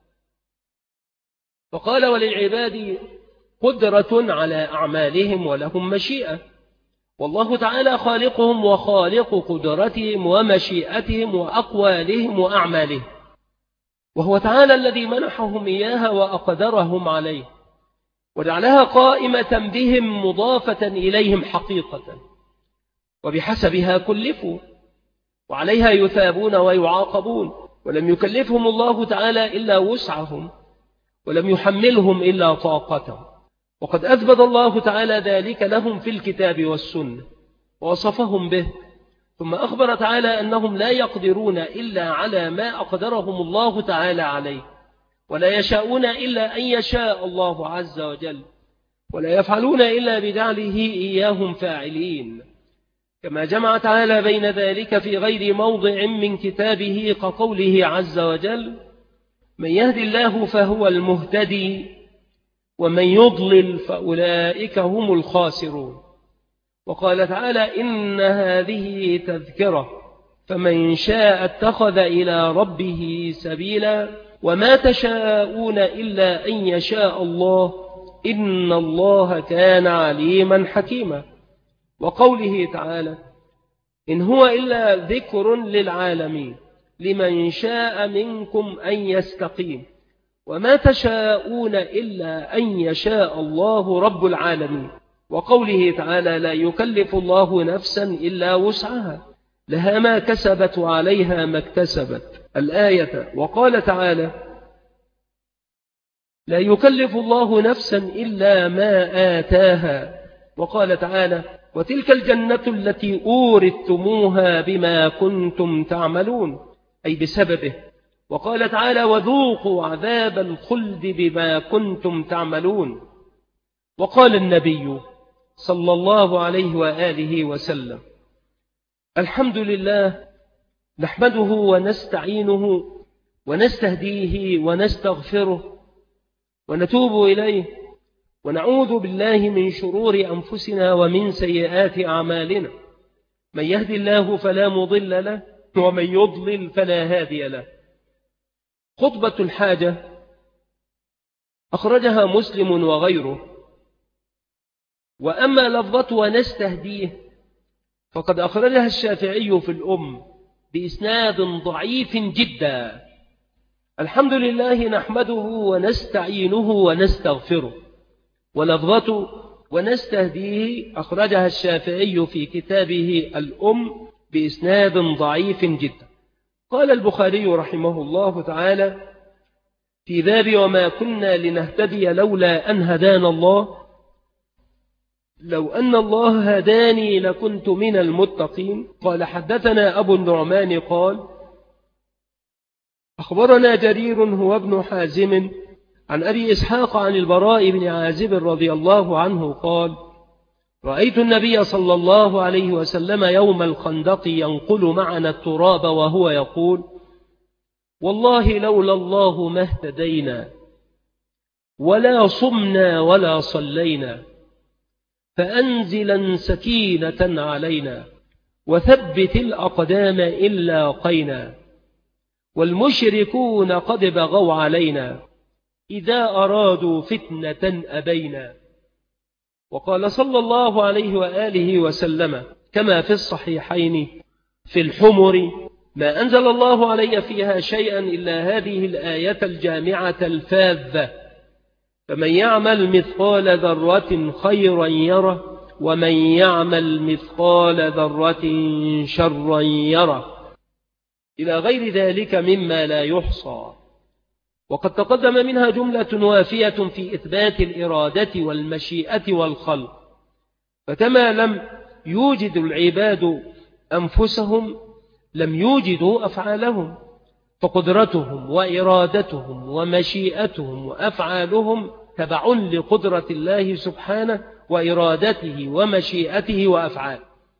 فقال: وللعباد قدرة على أعمالهم ولهم مشيئة، والله تعالى خالقهم وخالق قدرتهم ومشيئتهم وأقوالهم وأعمالهم، وهو تعالى الذي منحهم إياها وأقدرهم عليه، وجعلها قائمة بهم مضافة إليهم حقيقة، وبحسبها كلفوا، وعليها يثابون ويعاقبون. ولم يكلفهم الله تعالى إلا وسعهم، ولم يحملهم إلا طاقتهم. وقد أثبت الله تعالى ذلك لهم في الكتاب والسنة ووصفهم به. ثم أخبر تعالى أنهم لا يقدرون إلا على ما أقدرهم الله تعالى عليه، ولا يشاءون إلا أن يشاء الله عز وجل، ولا يفعلون إلا بدعله إياهم فاعلين. كما جمع تعالى بين ذلك في غير موضع من كتابه كقوله عز وجل: من يهدي الله فهو المهتدي، ومن يضلل فأولئك هم الخاسرون. وقال تعالى: إن هذه تذكرة فمن شاء اتخذ إلى ربه سبيلا، وما تشاءون إلا أن يشاء الله، إن الله كان عليما حكيما. وقوله تعالى: إن هو إلا ذكر للعالمين لمن شاء منكم أن يستقيم، وما تشاءون إلا أن يشاء الله رب العالمين. وقوله تعالى: لا يكلف الله نفسا إلا وسعها، لها ما كسبت وعليها ما اكتسبت، الآية. وقال تعالى: لا يكلف الله نفسا إلا ما آتاها. وقال تعالى: وتلك الجنة التي أورثتموها بما كنتم تعملون، أي بسببه. وقال تعالى: وذوقوا عذاب الخلد بما كنتم تعملون. وقال النبي صلى الله عليه وآله وسلم: الحمد لله نحمده ونستعينه ونستهديه ونستغفره ونتوب إليه ونعوذ بالله من شرور أنفسنا ومن سيئات أعمالنا، من يهد الله فلا مضل له ومن يضلل فلا هادي له. خطبة الحاجة أخرجها مسلم وغيره. وأما لفظة ونستهديه فقد أخرجها الشافعي في الأم بإسناد ضعيف جدا. الحمد لله نحمده ونستعينه ونستغفره. ولفظة ونستهديه أخرجها الشافعي في كتابه الأم بإسناد ضعيف جدا. قال البخاري رحمه الله تعالى في باب وما كنا لنهتدي لولا أن هدانا الله: لو أن الله هداني لكنت من المتقين. قال: حدثنا أبو النعمان قال: أخبرنا جرير هو ابن حازم عن أبي إسحاق عن البراء بن عازب رضي الله عنه قال: رأيت النبي صلى الله عليه وسلم يوم الخندق ينقل معنا التراب وهو يقول: والله لولا الله ما اهتدينا ولا صمنا ولا صلينا، فأنزلا سكينة علينا وثبت الأقدام إن لاقينا، والمشركون قد بغوا علينا، إذا أرادوا فتنة أبينا. وقال صلى الله عليه وآله وسلم كما في الصحيحين في الحمر: ما أنزل الله علي فيها شيئا إلا هذه الآية الجامعة الفاذة، فمن يعمل مثقال ذرة خيرا يره ومن يعمل مثقال ذرة شرا يره، إلى غير ذلك مما لا يحصى. وقد تقدم منها جملة وافية في إثبات الإرادة والمشيئة والخلق. فكما لم يوجد العباد أنفسهم لم يوجدوا أفعالهم، فقدرتهم وإرادتهم ومشيئتهم وأفعالهم تبع لقدرة الله سبحانه وإرادته ومشيئته وأفعاله،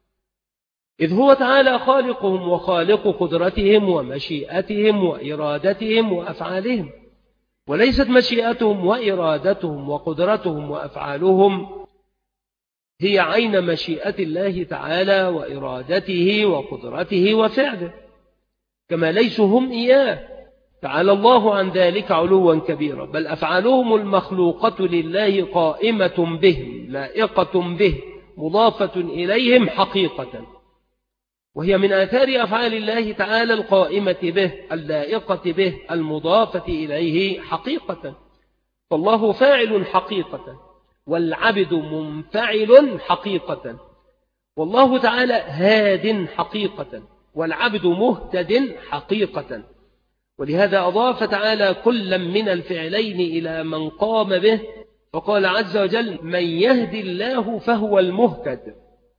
إذ هو تعالى خالقهم وخالق قدرتهم ومشيئتهم وإرادتهم وأفعالهم، وليست مشيئتهم وإرادتهم وقدرتهم وأفعالهم هي عين مشيئة الله تعالى وإرادته وقدرته وفعله، كما ليسوا هم إياه تعالى الله عن ذلك علوا كبيرا، بل أفعالهم المخلوقة لله قائمة بهم لائقة به مضافة إليهم حقيقة، وهي من آثار أفعال الله تعالى القائمة به اللائقة به المضافة إليه حقيقة. فالله فاعل حقيقة والعبد منفعل حقيقة، والله تعالى هاد حقيقة والعبد مهتد حقيقة. ولهذا أضاف تعالى كلا من الفعلين إلى من قام به، فقال عز وجل: من يهد الله فهو المهتد.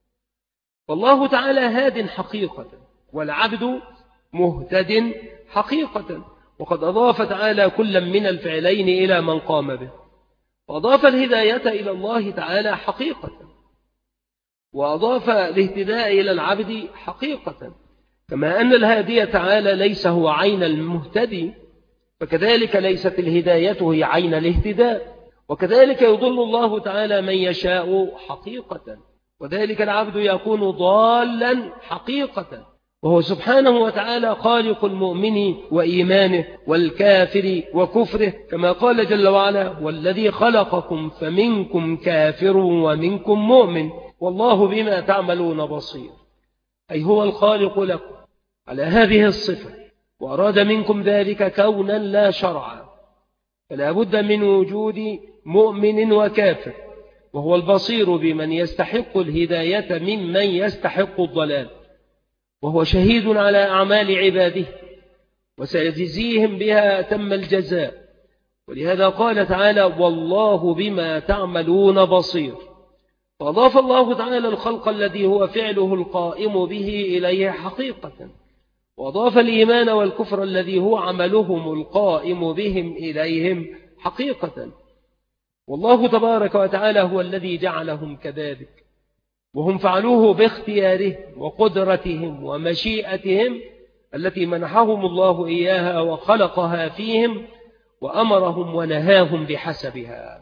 والله تعالى هاد حقيقة والعبد مهتد حقيقة. وقد أضاف تعالى كلا من الفعلين إلى من قام به، وأضاف الهداية إلى الله تعالى حقيقة، وأضاف الاهتداء إلى العبد حقيقة، كما أن الهادي تعالى ليس هو عين المهتدي، فكذلك ليست الهداية هي عين الاهتداء، وكذلك يضل الله تعالى من يشاء حقيقة، وذلك العبد يكون ضالا حقيقة، وهو سبحانه وتعالى خالق المؤمن وإيمانه والكافر وكفره، كما قال جل وعلا: والذي خلقكم فمنكم كافر ومنكم مؤمن والله بما تعملون بصير. أي هو الخالق لكم على هذه الصفة، وأراد منكم ذلك كونا لا شرعا، فلا بد من وجود مؤمن وكافر، وهو البصير بمن يستحق الهداية ممن يستحق الضلال، وهو شهيد على أعمال عباده وسيجزيهم بها أتم الجزاء، ولهذا قال تعالى: والله بما تعملون بصير. فأضاف الله تعالى الخلق الذي هو فعله القائم به إليه حقيقة، وأضاف الإيمان والكفر الذي هو عملهم القائم بهم إليهم حقيقة. والله تبارك وتعالى هو الذي جعلهم كذلك، وهم فعلوه باختيارهم وقدرتهم ومشيئتهم التي منحهم الله إياها وخلقها فيهم وأمرهم ونهاهم بحسبها.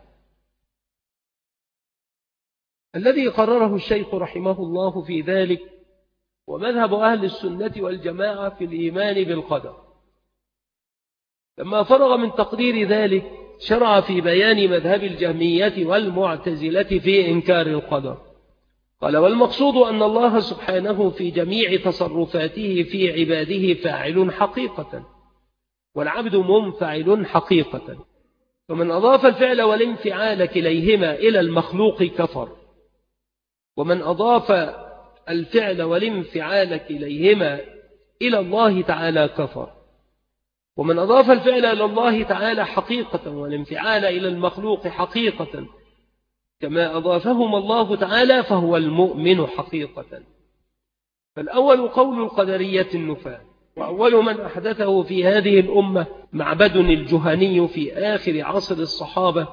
الذي قرره الشيخ رحمه الله في ذلك ومذهب أهل السنة والجماعة في الإيمان بالقدر. لما فرغ من تقرير ذلك شرع في بيان مذهب الجهمية والمعتزلة في إنكار القدر. قال: والمقصود أن الله سبحانه في جميع تصرفاته في عباده فاعل حقيقة، والعبد منفعل حقيقة، فمن أضاف الفعل والانفعال كليهما إلى المخلوق كفر، ومن أضاف الفعل والانفعال كليهما إلى الله تعالى كفر، ومن أضاف الفعل إلى الله تعالى حقيقة والانفعال إلى المخلوق حقيقة كما أضافهما الله تعالى فهو المؤمن حقيقة. فالأول قول القدرية النفاة، وأول من أحدثه في هذه الأمة معبد الجهني في آخر عصر الصحابة،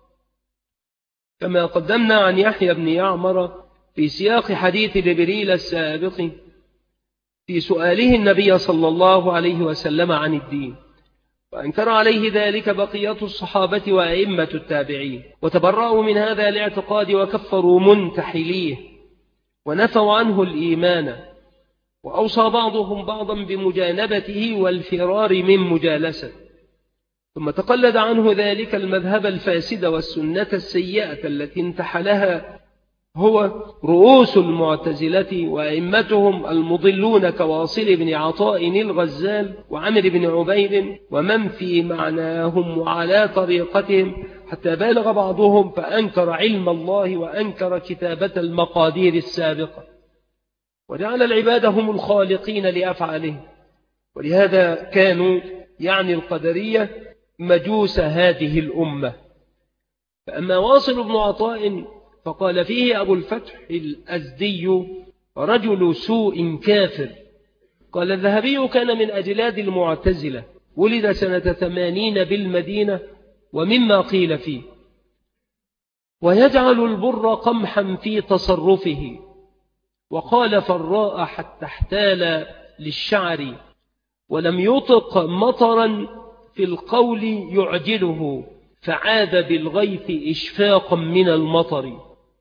كما قدمنا عن يحيى بن يعمر في سياق حديث جبريل السابق في سؤاله النبي صلى الله عليه وسلم عن الدين، وأنكر عليه ذلك بقية الصحابة وأئمة التابعين، وتبرأوا من هذا الاعتقاد وكفروا منتحليه ونفوا عنه الإيمان، وأوصى بعضهم بعضا بمجانبته والفرار من مجالسة، ثم تقلد عنه ذلك المذهب الفاسد والسنة السيئة التي انتحلها هو رؤوس المعتزلة وأئمتهم المضلون كواصل بن عطاء الغزال وعمر بن عبيد ومن في معناهم وعلى طريقتهم، حتى بالغ بعضهم فأنكر علم الله وأنكر كتابة المقادير السابقة، وجعل العباد هم الخالقين لأفعالهم. ولهذا كانوا يعني القدرية مجوس هذه الأمة. فأما واصل بن عطاء فقال فيه أبو الفتح الأزدي: رجل سوء كافر. قال الذهبي: كان من أجلاد المعتزلة، ولد سنة ثمانين بالمدينة، ومما قيل فيه: ويجعل البر قمحا في تصرفه، وقال فالراء حتى احتال للشعر، ولم يطق مطرا في القول يعجله، فعاد بالغيث إشفاقا من المطر.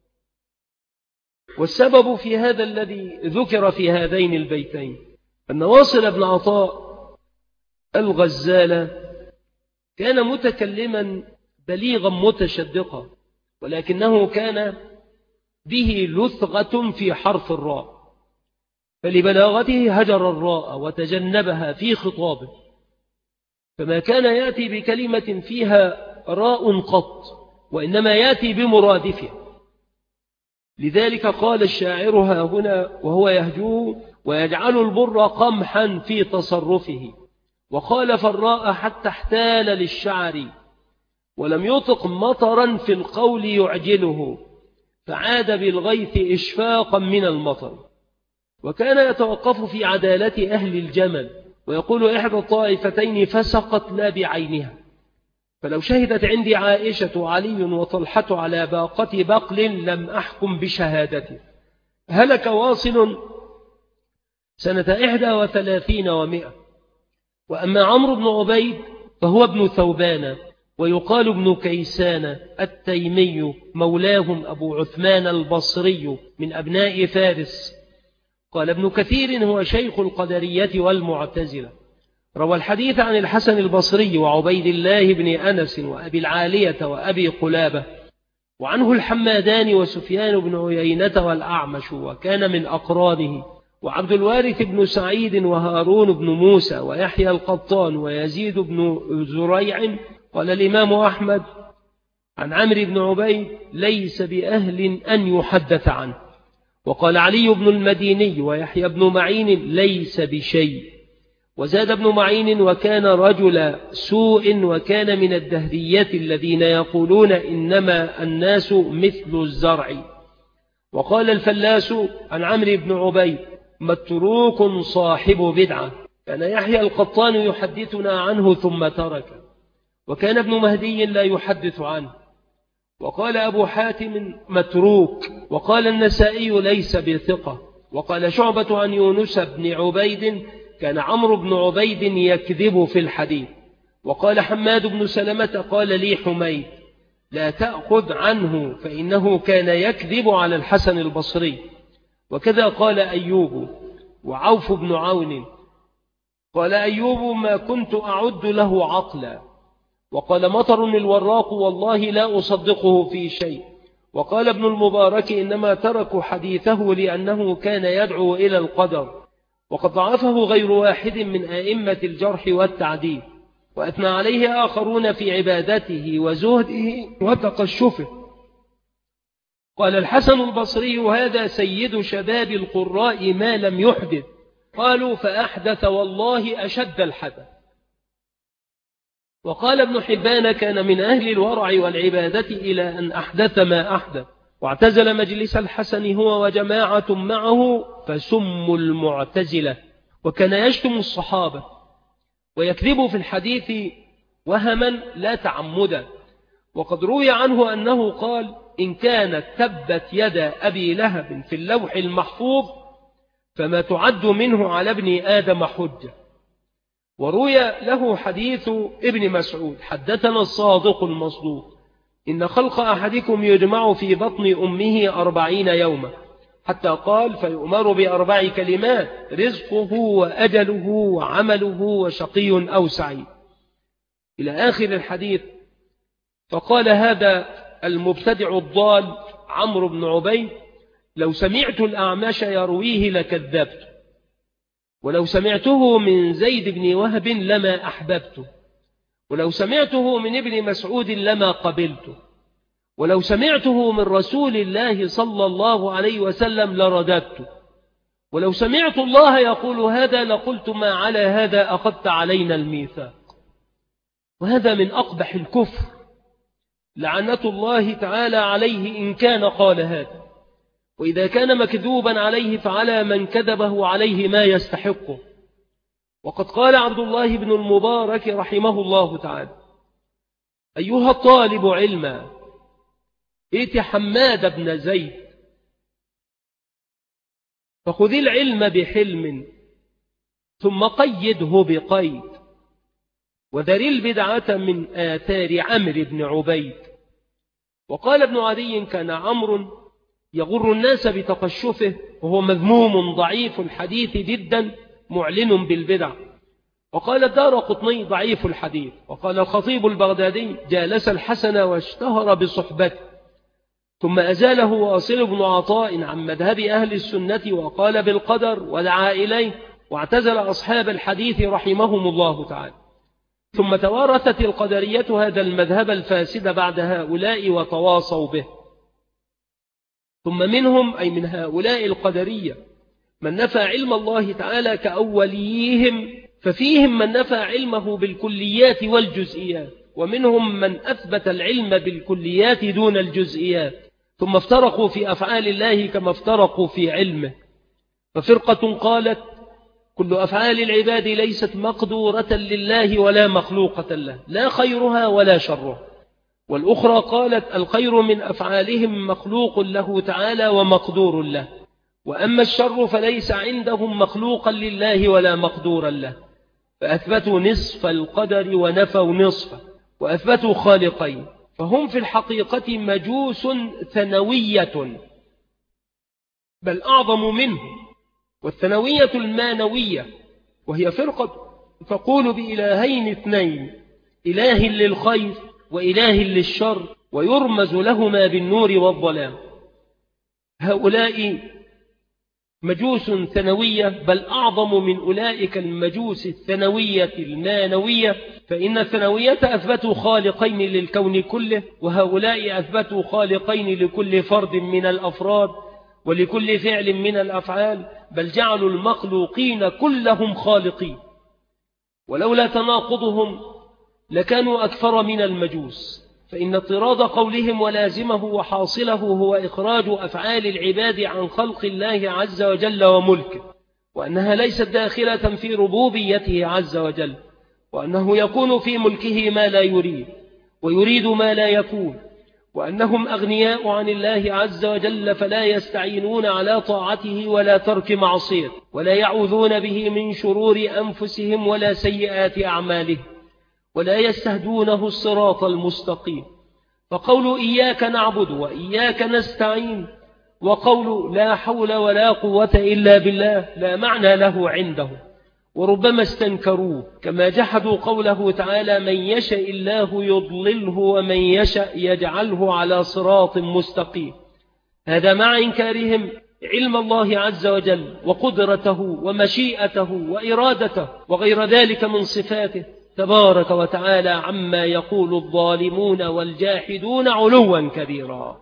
والسبب في هذا الذي ذكر في هذين البيتين أن واصل بن عطاء الغزال كان متكلما بليغا متشدقا، ولكنه كان به لثغة في حرف الراء، فلبلاغته هجر الراء وتجنبها في خطابه، فما كان يأتي بكلمة فيها راء قط، وإنما يأتي بمرادفها. لذلك قال الشاعر ها هنا وهو يهجو: ويجعل البر قمحا في تصرفه، وخالف الراء حتى احتال للشعر، ولم يطق مطرا في القول يعجله، فعاد بالغيث إشفاقا من المطر. وكان يتوقف في عدالة أهل الجمل، ويقول إحدى الطائفتين فسقت لا بعينها، فلو شهدت عندي عائشة وعلي وطلحة على باقة بقل لم أحكم بشهادته. هلك واصل سنة إحدى وثلاثين ومئة. وأما عمرو بن عبيد فهو ابن ثوبان، ويقال ابن كيسان التيمي، مولاهم أبو عثمان البصري من أبناء فارس. قال ابن كثير: هو شيخ القدرية والمعتزلة. روى الحديث عن الحسن البصري وعبيد الله بن أنس وأبي العالية وأبي قلابة، وعنه الحمادان وسفيان بن عيينة والأعمش، وكان من أقرانه، وعبد الوارث بن سعيد وهارون بن موسى ويحيى القطان ويزيد بن زريع. قال الإمام أحمد عن عمرو بن عبيد: ليس بأهل أن يحدث عنه. وقال علي بن المديني ويحيى بن معين: ليس بشيء. وزاد ابن معين: وكان رجل سوء، وكان من الدهرية الذين يقولون إنما الناس مثل الزرع. وقال الفلاس عن عمرو بن عبيد: متروك صاحب بدعة. كان يحيى القطان يحدثنا عنه ثم ترك، وكان ابن مهدي لا يحدث عنه. وقال أبو حاتم: متروك. وقال النسائي: ليس بثقة. وقال شعبة عن يونس بن عبيد: كان عمرو بن عبيد يكذب في الحديث. وقال حماد بن سلمة: قال لي حميد: لا تأخذ عنه فإنه كان يكذب على الحسن البصري. وكذا قال أيوب. وعوف بن عون قال أيوب: ما كنت أعد له عقلا. وقال مطر الوراق: والله لا أصدقه في شيء. وقال ابن المبارك: إنما تركوا حديثه لأنه كان يدعو إلى القدر. وقد ضعفه غير واحد من أئمة الجرح والتعديل، وأثنى عليه آخرون في عبادته وزهده وتقشفه. قال الحسن البصري: هذا سيد شباب القراء ما لم يحدث. قالوا: فأحدث والله أشد الحدث. وقال ابن حبان: كان من أهل الورع والعبادة إلى أن أحدث ما أحدث، واعتزل مجلس الحسن هو وجماعة معه فسموا المعتزلة. وكان يشتم الصحابة ويكذب في الحديث وهما لا تعمدا. وقد روي عنه أنه قال: إن كانت تبت يد أبي لهب في اللوح المحفوظ فما تعد منه على ابن آدم حجة. وروي له حديث ابن مسعود: حدثنا الصادق المصدوق إن خلق أحدكم يجمع في بطن أمه أربعين يوما، حتى قال: فيؤمر بأربع كلمات: رزقه وأجله وعمله وشقي أو سعيد، إلى آخر الحديث. فقال هذا المبتدع الضال عمرو بن عبيد: لو سمعت الأعمش يرويه لكذبت، ولو سمعته من زيد بن وهب لما أحببته، ولو سمعته من ابن مسعود لما قبلته، ولو سمعته من رسول الله صلى الله عليه وسلم لرددته، ولو سمعت الله يقول هذا لقلت ما على هذا أخذت علينا الميثاق. وهذا من أقبح الكفر، لعنة الله تعالى عليه إن كان قال هذا. وإذا كان مكذوبا عليه فعلى من كذبه عليه ما يستحقه. وقد قال عبد الله بن المبارك رحمه الله تعالى: أيها الطالب علما، ائت حماد بن زيد فخذ العلم بحلم، ثم قيده بقيد، وذر البدعة من آثار عمرو بن عبيد. وقال ابن عدي: كان عمرو يغر الناس بتقشفه، وهو مذموم ضعيف الحديث جدا معلن بالبدع. وقال الدارقطني: ضعيف الحديث. وقال الخطيب البغدادي: جالس الحسن واشتهر بصحبته. ثم أزاله واصل بن عطاء عن مذهب أهل السنة وقال بالقدر ودعا إليه، واعتزل أصحاب الحديث رحمهم الله تعالى. ثم توارثت القدرية هذا المذهب الفاسد بعد هؤلاء وتواصوا به. ثم منهم، أي من هؤلاء القدرية، من نفى علم الله تعالى كأوليهم، ففيهم من نفى علمه بالكليات والجزئيات، ومنهم من أثبت العلم بالكليات دون الجزئيات. ثم افترقوا في أفعال الله كما افترقوا في علمه. ففرقة قالت: كل أفعال العباد ليست مقدورة لله ولا مخلوقة له، لا خيرها ولا شرها. والأخرى قالت: الخير من أفعالهم مخلوق له تعالى ومقدور له، وأما الشر فليس عندهم مخلوقا لله ولا مقدورا له. فأثبتوا نصف القدر ونفوا نصفه، وأثبتوا خالقين. فهم في الحقيقة مجوس ثنوية، بل أعظم منه. والثنوية المانوية، وهي فرقة تقول بإلهين اثنين: إله للخير وإله للشر، ويرمز لهما بالنور والظلام. هؤلاء مجوس ثنوية، بل أعظم من أولئك المجوس الثنوية المانوية. فإن الثنوية أثبتوا خالقين للكون كله، وهؤلاء أثبتوا خالقين لكل فرد من الأفراد ولكل فعل من الأفعال، بل جعلوا المخلوقين كلهم خالقين. ولولا تناقضهم لكانوا أكثر من المجوس، فإن اضطراد قولهم ولازمه وحاصله هو إخراج أفعال العباد عن خلق الله عز وجل وملكه، وأنها ليست داخلة في ربوبيته عز وجل، وأنه يكون في ملكه ما لا يريد ويريد ما لا يكون، وأنهم أغنياء عن الله عز وجل فلا يستعينون على طاعته ولا ترك معصية، ولا يعوذون به من شرور أنفسهم ولا سيئات أعمالهم، ولا يستهدونه الصراط المستقيم. فقول إياك نعبد وإياك نستعين وقول لا حول ولا قوة إلا بالله لا معنى له عنده، وربما استنكروه، كما جحدوا قوله تعالى من يشاء الله يضلله ومن يشاء يجعله على صراط مستقيم. هذا مع إنكارهم علم الله عز وجل وقدرته ومشيئته وإرادته وغير ذلك من صفاته تبارك وتعالى عما يقول الظالمون والجاحدون علوا كبيرا.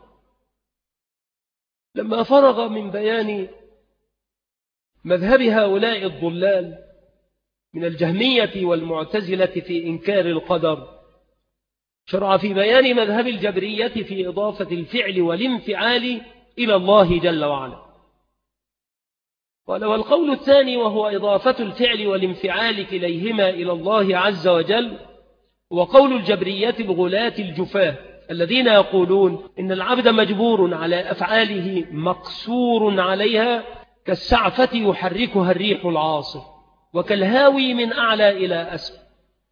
لما فرغ من بيان مذهب هؤلاء الضلال من الجهمية والمعتزلة في إنكار القدر، شرع في بيان مذهب الجبرية في إضافة الفعل والانفعال إلى الله جل وعلا. قال والقول الثاني وهو إضافة الفعل والانفعال كليهما إلى الله عز وجل، وقول الجبرية الغلاة الجفاة الذين يقولون إن العبد مجبور على أفعاله مقصور عليها كالسعفة يحركها الريح العاصف وكالهاوي من أعلى إلى أسفل،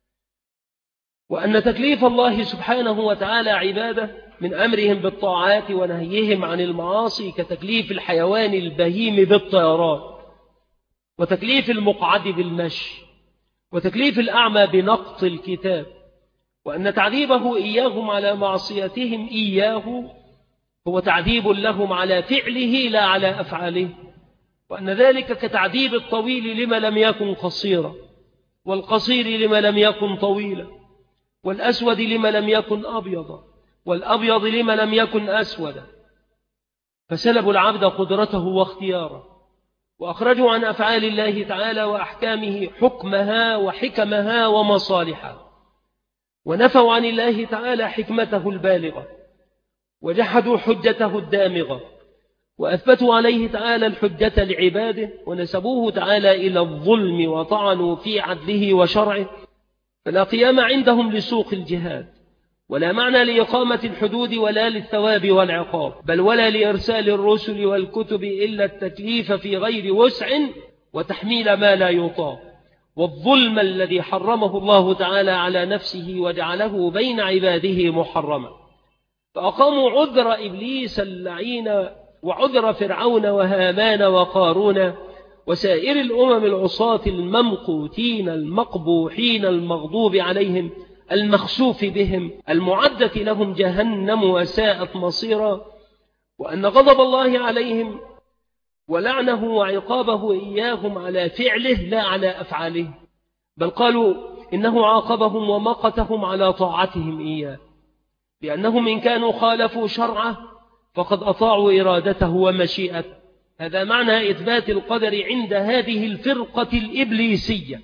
وأن تكليف الله سبحانه وتعالى عباده من أمرهم بالطاعات ونهيهم عن المعاصي كتكليف الحيوان البهيم بالطيران، وتكليف المقعد بالمشي، وتكليف الأعمى بنقط الكتاب، وأن تعذيبه إياهم على معصيتهم إياه هو تعذيب لهم على فعله لا على أفعاله، وأن ذلك كتعذيب الطويل لما لم يكن قصيرا، والقصير لما لم يكن طويلا، والأسود لما لم يكن أبيضا، والأبيض لما لم يكن أسودا، فسلبوا العبد قدرته واختياره، وأخرجوا عن أفعال الله تعالى وأحكامه حكمها وحكمها ومصالحها، ونفوا عن الله تعالى حكمته البالغة، وجحدوا حجته الدامغة، وأثبتوا عليه تعالى الحجة لعباده، ونسبوه تعالى إلى الظلم وطعنوا في عدله وشرعه، فلا قيام عندهم لسوق الجهاد، ولا معنى لإقامة الحدود ولا للثواب والعقاب، بل ولا لإرسال الرسل والكتب إلا التكليف في غير وسع وتحميل ما لا يطاق، والظلم الذي حرمه الله تعالى على نفسه وجعله بين عباده محرما. فأقاموا عذر إبليس اللعين وعذر فرعون وهامان وقارون وسائر الأمم العصاة الممقوتين المقبوحين المغضوب عليهم المخسوف بهم المعدة لهم جهنم وساءت مصيرا، وأن غضب الله عليهم ولعنه وعقابه إياهم على فعله لا على أفعاله، بل قالوا إنه عاقبهم ومقتهم على طاعتهم إياه، لأنهم إن كانوا خالفوا شرعه فقد أطاعوا إرادته ومشيئته. هذا معنى إثبات القدر عند هذه الفرقة الإبليسية.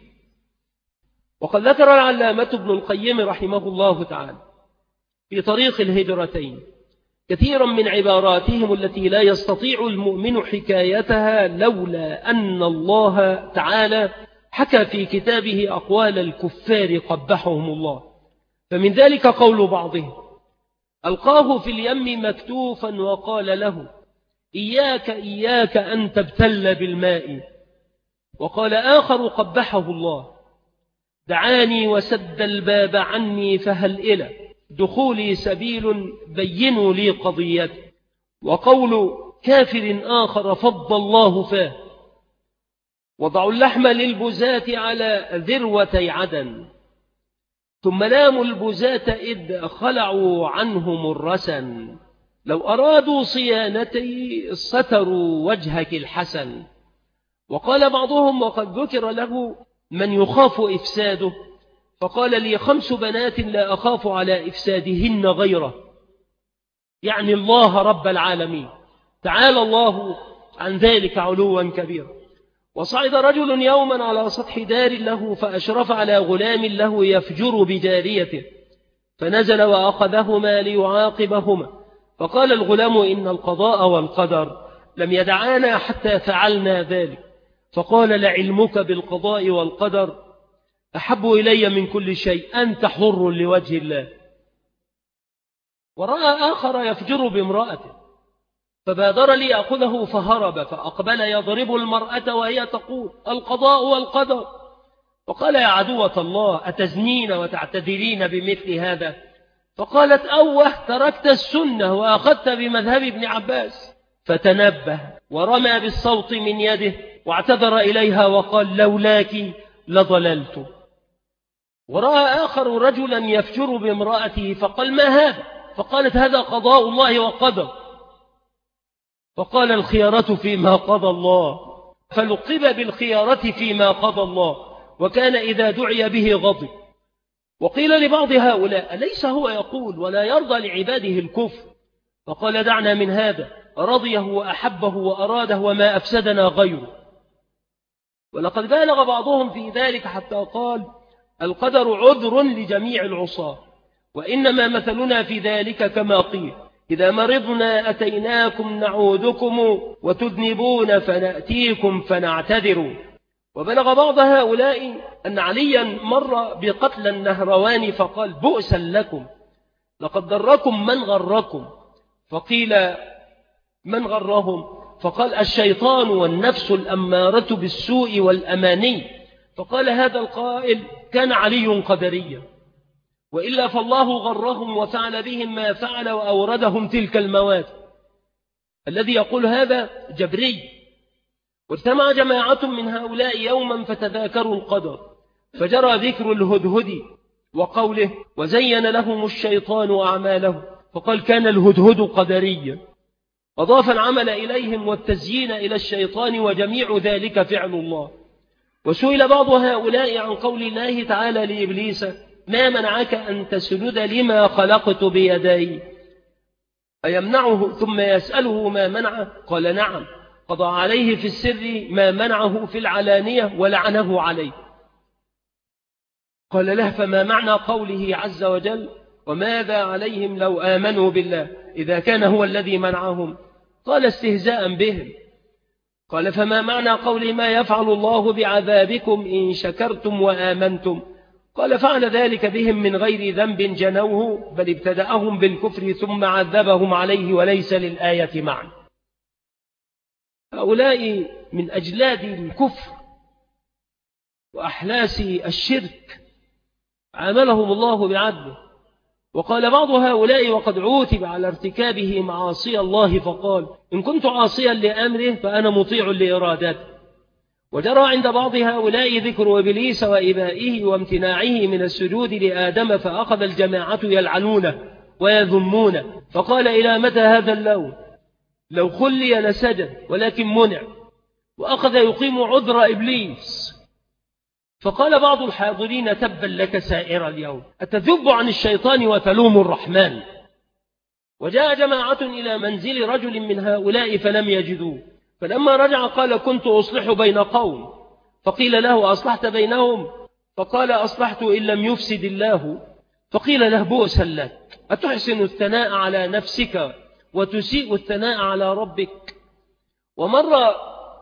وقد ذكر العلامة ابن القيم رحمه الله تعالى في طريق الهجرتين كثيرا من عباراتهم التي لا يستطيع المؤمن حكايتها لولا أن الله تعالى حكى في كتابه أقوال الكفار قبحهم الله. فمن ذلك قول بعضهم ألقاه في اليم مكتوفا وقال له إياك إياك أن تبتل بالماء، وقال آخر قبحه الله دعاني وسد الباب عني فهل إلى دخولي سبيل بينوا لي قضيتي، وقول كافر آخر فض الله فاه وضعوا اللحم للبزاة على ذروتي عدن ثم لاموا البزاة إذ خلعوا عنهم الرسن، لو أرادوا صيانتي ستروا وجهك الحسن. وقال بعضهم وقد ذكر له من يخاف إفساده فقال لي خمس بنات لا أخاف على إفسادهن غيره، يعني الله رب العالمين، تعالى الله عن ذلك علوا كبيرا. وصعد رجل يوما على سطح دار له فأشرف على غلام له يفجر بجاريته، فنزل وأخذهما ليعاقبهما، فقال الغلام إن القضاء والقدر لم يدعانا حتى فعلنا ذلك. فقال لعلمك بالقضاء والقدر أحب إلي من كل شيء، أنت حر لوجه الله. ورأى آخر يفجر بامرأته فبادر ليأخذه فهرب، فأقبل يضرب المرأة وهي تقول القضاء والقدر. فقال يا عدوة الله أتزنين وتعتذرين بمثل هذا؟ فقالت أوه تركت السنة وأخذت بمذهب ابن عباس. فتنبه ورمى بالصوت من يده واعتذر إليها وقال لولاك لضللت. ورأى آخر رجلا يفجر بامرأته فقال ما هذا؟ فقالت هذا قضاء الله وقدر. فقال الخيارة فيما قضى الله، فلقب بالخيارة فيما قضى الله، وكان إذا دعي به غضب. وقيل لبعض هؤلاء أليس هو يقول ولا يرضى لعباده الكفر؟ فقال دعنا من هذا، رضيه وأحبه وأراده وما أفسدنا غيره. ولقد بالغ بعضهم في ذلك حتى قال القدر عذر لجميع العصاة، وإنما مثلنا في ذلك كما قيل إذا مرضنا أتيناكم نعودكم وتذنبون فنأتيكم فنعتذر. وبلغ بعض هؤلاء أن عليا مر بقتل النهروان فقال بؤسا لكم لقد ضركم من غركم. فقيل من غرهم؟ فقال الشيطان والنفس الأمارة بالسوء والأماني. فقال هذا القائل كان علي قدريا، وإلا فالله غرهم وفعل بهم ما فعل وأوردهم تلك المواد. الذي يقول هذا جبري. واجتمع جماعة من هؤلاء يوما فتذاكروا القدر، فجرى ذكر الهدهد وقوله وزين لهم الشيطان أعماله، فقال كان الهدهد قدريا. أضاف العمل إليهم والتزيين إلى الشيطان، وجميع ذلك فعل الله. وسئل بعض هؤلاء عن قول الله تعالى لإبليس ما منعك أن تسجد لما خلقت بيدي؟ أيمنعه ثم يسأله ما منعه؟ قال نعم، قضى عليه في السر ما منعه في العلانية ولعنه عليه. قال له فما معنى قوله عز وجل وماذا عليهم لو آمنوا بالله إذا كان هو الذي منعهم؟ قال استهزاء بهم. قال فما معنى قول ما يفعل الله بعذابكم إن شكرتم وآمنتم؟ قال فعل ذلك بهم من غير ذنب جنوه، بل ابتدأهم بالكفر ثم عذبهم عليه وليس للآية معنى. هؤلاء من أجلاد الكفر وأحلاس الشرك عاملهم الله بعدله. وقال بعض هؤلاء وقد عوتب على ارتكابه معاصي الله فقال إن كنت عاصيا لأمره فأنا مطيع لإرادته. وجرى عند بعض هؤلاء ذكر إبليس وإبائه وامتناعه من السجود لآدم، فأخذ الجماعة يلعنونه ويذمونه. فقال إلى متى هذا اللون؟ لو خلي لسجد ولكن منع، وأخذ يقيم عذر إبليس. فقال بعض الحاضرين تبا لك سائر اليوم، أتذب عن الشيطان وتلوم الرحمن؟ وجاء جماعة إلى منزل رجل من هؤلاء فلم يجدوه، فلما رجع قال كنت أصلح بين قوم، فقيل له أصلحت بينهم؟ فقال أصلحت إن لم يفسد الله. فقيل له بؤسا لك، أتحسن الثناء على نفسك وتسيء الثناء على ربك؟ ومر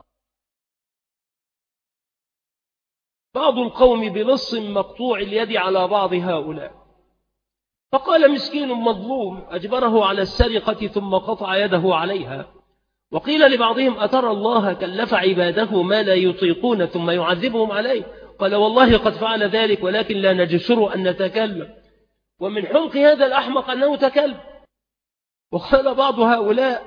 بعض القوم بلص مقطوع اليد على بعض هؤلاء، فقال مسكين مظلوم أجبره على السرقة ثم قطع يده عليها. وقيل لبعضهم أترى الله كلف عباده ما لا يطيقون ثم يعذبهم عليه؟ قال والله قد فعل ذلك ولكن لا نجسر أن نتكلم، ومن حمق هذا الأحمق أنه تكلم. وقال بعض هؤلاء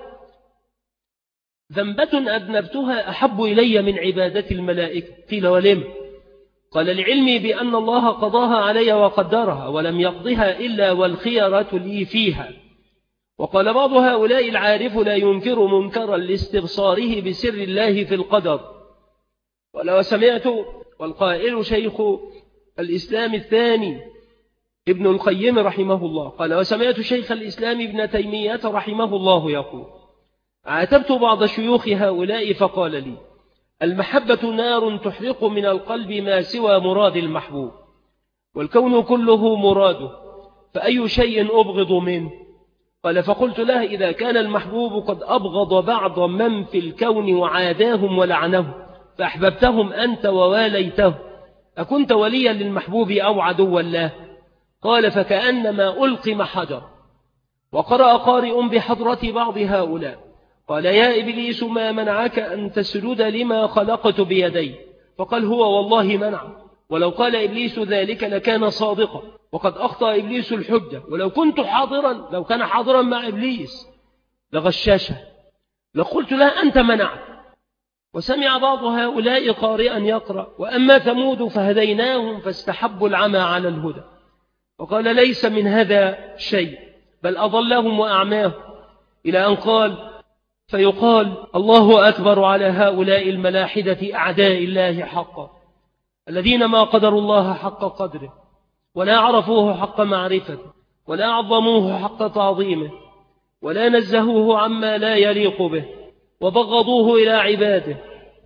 ذنبة أذنبتها أحب إلي من عبادة الملائكة. قيل ولم؟ قال لعلمي بأن الله قضاها علي وقدرها ولم يقضها إلا والخيرة لي فيها. وقال بعض هؤلاء العارف لا ينكر منكرا لاستبصاره بسر الله في القدر. ولو سمعت والقائل شيخ الإسلام الثاني ابن القيم رحمه الله قال وسمعت شيخ الإسلام ابن تيمية رحمه الله يقول عاتبت بعض شيوخ هؤلاء فقال لي المحبة نار تحرق من القلب ما سوى مراد المحبوب، والكون كله مراده، فأي شيء أبغض منه؟ قال فقلت له إذا كان المحبوب قد أبغض بعض من في الكون وعاداهم ولعنهم فأحببتهم أنت وواليته، أكنت وليا للمحبوب أو عدوا له؟ قال فكأنما ألقم حجر. وقرأ قارئ بحضرة بعض هؤلاء قال يا إبليس ما منعك أن تسجد لما خلقت بيدي؟ فقال هو والله منع، ولو قال إبليس ذلك لكان صادقا، وقد أخطأ إبليس الحجة، ولو كنت حاضرا لو كان حاضرا مع إبليس لغشاشه، لقلت له أنت منعت. وسمع بعض هؤلاء قارئا يقرأ وأما ثمود فهديناهم فاستحبوا العمى على الهدى، وقال ليس من هذا شيء بل أضلهم وأعماهم، إلى أن قال فيقال الله أكبر على هؤلاء الملاحدة أعداء الله حقا، الذين ما قدروا الله حق قدره ولا عرفوه حق معرفته ولا عظموه حق تعظيمه ولا نزهوه عما لا يليق به، وبغضوه إلى عباده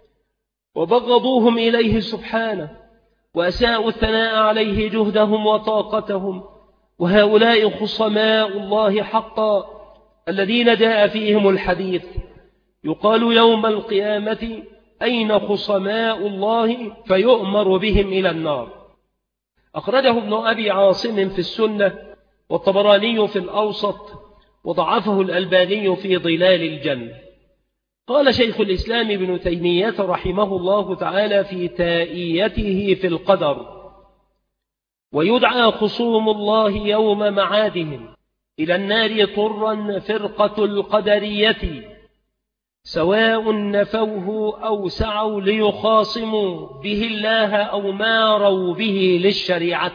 وبغضوهم إليه سبحانه، وأساءوا الثناء عليه جهدهم وطاقتهم، وهؤلاء خصماء الله حقا الذين جاء فيهم الحديث يقال يوم القيامة أين خصماء الله فيؤمر بهم إلى النار. أخرجه ابن أبي عاصم في السنة والطبراني في الأوسط وضعفه الألباني في ظلال الجنة. قال شيخ الإسلام ابن تيمية رحمه الله تعالى في تائيته في القدر ويدعى خصوم الله يوم معادهم إلى النار طرا فرقة القدرية سواء نفوه أو سعوا ليخاصموا به الله أو ماروا به للشريعة.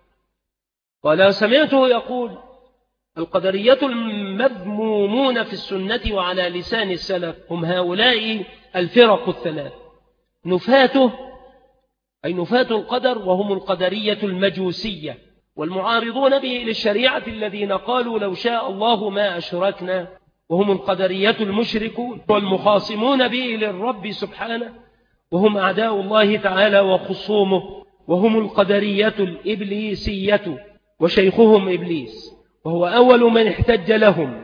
قال سمعته يقول القدرية المذمومون في السنة وعلى لسان السلف هم هؤلاء الفرق الثلاث، نفاته أي نفاة القدر وهم القدرية المجوسية، والمعارضون به للشريعة الذين قالوا لو شاء الله ما أشركنا وهم القدرية المشركون، والمخاصمون به للرب سبحانه وهم أعداء الله تعالى وخصومه وهم القدرية الإبليسية، وشيخهم إبليس وهو أول من احتج لهم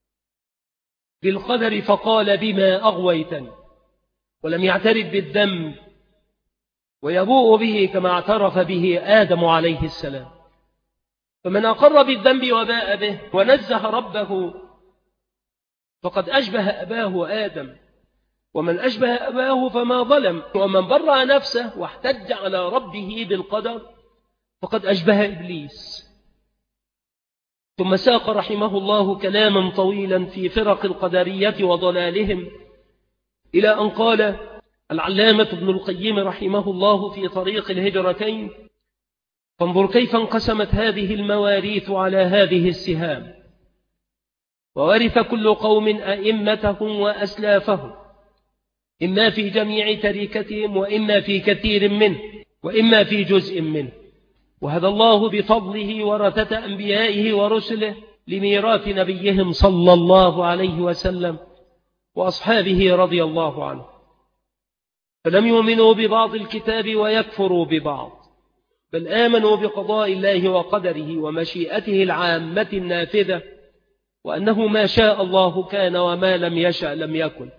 بالقدر فقال بما أغويتني، ولم يعترف بالذنب ويبوء به كما اعترف به آدم عليه السلام. فمن أقر بالذنب وباء به ونزه ربه فقد أشبه أباه آدم، ومن أشبه أباه فما ظلم، ومن برأ نفسه واحتج على ربه بالقدر فقد أشبه إبليس. ثم ساق رحمه الله كلاما طويلا في فرق القدرية وضلالهم إلى أن قال العلامة ابن القيم رحمه الله في طريق الهجرتين فانظر كيف انقسمت هذه المواريث على هذه السهام، وورث كل قوم أئمتهم وأسلافهم إما في جميع تركتهم وإما في كثير منه وإما في جزء منه، وهذا الله بفضله ورثة أنبيائه ورسله لميراث نبيهم صلى الله عليه وسلم وأصحابه رضي الله عنه، فلم يؤمنوا ببعض الكتاب ويكفروا ببعض، بل آمنوا بقضاء الله وقدره ومشيئته العامة النافذة، وأنه ما شاء الله كان وما لم يشأ لم يكن،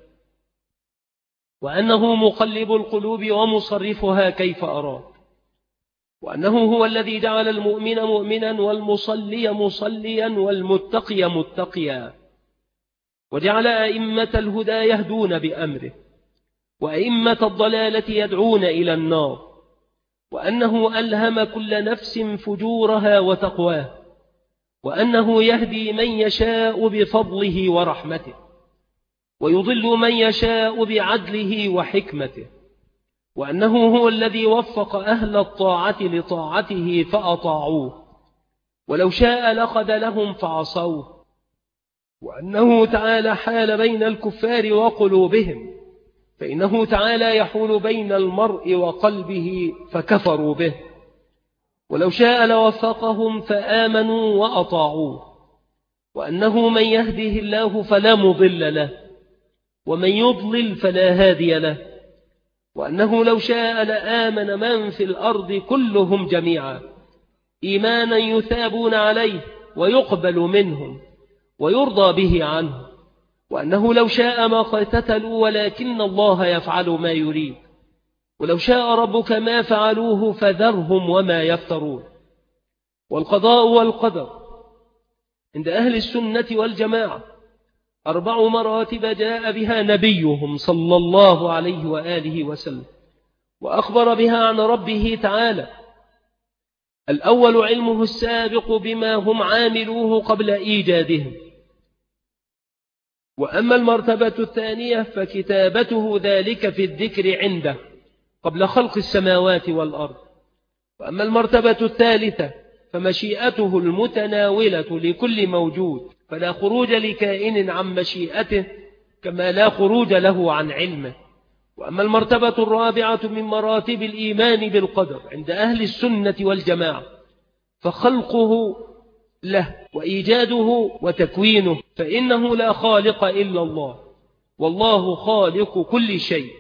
وأنه مقلب القلوب ومصرفها كيف أراد، وأنه هو الذي جعل المؤمن مؤمنا والمصلي مصليا والمتقي متقيا، وجعل أئمة الهدى يهدون بأمره وأئمة الضلالة يدعون إلى النار، وأنه ألهم كل نفس فجورها وتقواها، وأنه يهدي من يشاء بفضله ورحمته ويضل من يشاء بعدله وحكمته، وأنه هو الذي وفق أهل الطاعة لطاعته فأطاعوه، ولو شاء لأخذ لهم فعصوه، وأنه تعالى حال بين الكفار وقلوبهم، فإنه تعالى يحول بين المرء وقلبه فكفروا به، ولو شاء لوفقهم فآمنوا وأطاعوه، وأنه من يهده الله فلا مضل له ومن يضلل فلا هادي له، وأنه لو شاء لآمن من في الأرض كلهم جميعا إيمانا يثابون عليه ويقبل منهم ويرضى به عنه، وأنه لو شاء ما قتتلوا ولكن الله يفعل ما يريد، ولو شاء ربك ما فعلوه فذرهم وما يفترون. والقضاء والقدر عند أهل السنة والجماعة أربع مراتب جاء بها نبيهم صلى الله عليه وآله وسلم وأخبر بها عن ربه تعالى. الأول علمه السابق بما هم عاملوه قبل إيجادهم، وأما المرتبة الثانية فكتابته ذلك في الذكر عنده قبل خلق السماوات والأرض، وأما المرتبة الثالثة فمشيئته المتناولة لكل موجود، فلا خروج لكائن عن مشيئته كما لا خروج له عن علمه. وأما المرتبة الرابعة من مراتب الإيمان بالقدر عند أهل السنة والجماعة فخلقه له وإيجاده وتكوينه، فإنه لا خالق إلا الله، والله خالق كل شيء.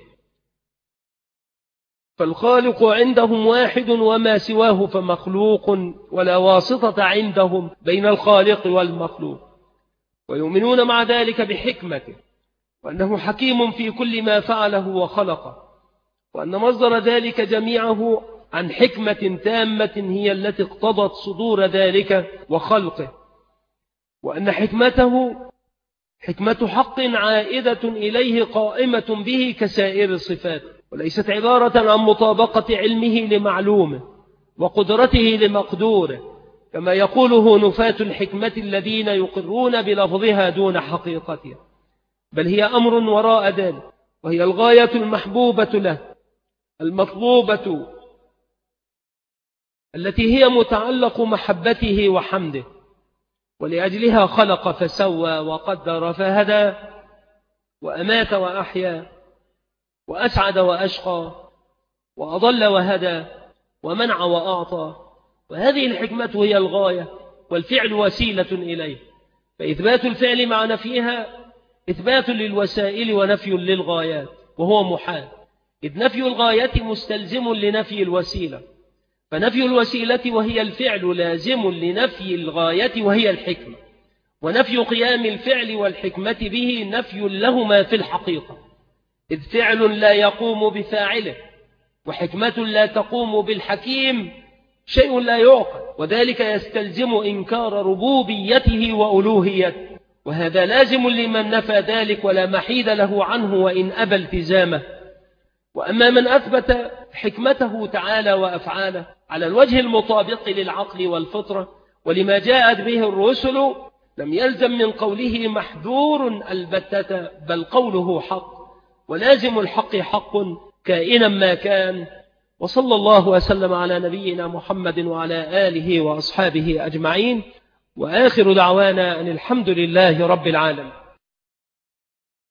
فالخالق عندهم واحد وما سواه فمخلوق، ولا واسطة عندهم بين الخالق والمخلوق. ويؤمنون مع ذلك بحكمته، وأنه حكيم في كل ما فعله وخلقه، وأن مصدر ذلك جميعه عن حكمة تامة هي التي اقتضت صدور ذلك وخلقه، وأن حكمته حكمة حق عائدة إليه قائمة به كسائر الصفات، وليست عبارة عن مطابقة علمه لمعلومه وقدرته لمقدوره كما يقوله نفاة الحكمة الذين يقرون بلفظها دون حقيقتها، بل هي أمر وراء ذلك، وهي الغاية المحبوبة له المطلوبة التي هي متعلق محبته وحمده، ولأجلها خلق فسوى وقدر فهدى وأمات وأحيا وأسعد وأشقى وأضل وهدى ومنع وأعطى. وهذه الحكمة هي الغاية والفعل وسيلة إليه، فإثبات الفعل مع نفيها إثبات للوسائل ونفي للغايات، وهو محال، إذ نفي الغاية مستلزم لنفي الوسيلة، فنفي الوسيلة وهي الفعل لازم لنفي الغاية وهي الحكمة، ونفي قيام الفعل والحكمة به نفي لهما في الحقيقة، إذ فعل لا يقوم بفاعله وحكمة لا تقوم بالحكيم شيء لا يعقل، وذلك يستلزم إنكار ربوبيته وألوهيته، وهذا لازم لمن نفى ذلك ولا محيد له عنه وإن أبى التزامه. وأما من أثبت حكمته تعالى وأفعاله على الوجه المطابق للعقل والفطرة ولما جاءت به الرسل لم يلزم من قوله محذور البتة، بل قوله حق، ولازم الحق حق كائنا ما كان. وصلى الله وسلم على نبينا محمد وعلى آله وأصحابه أجمعين، وآخر دعوانا أن الحمد لله رب العالمين.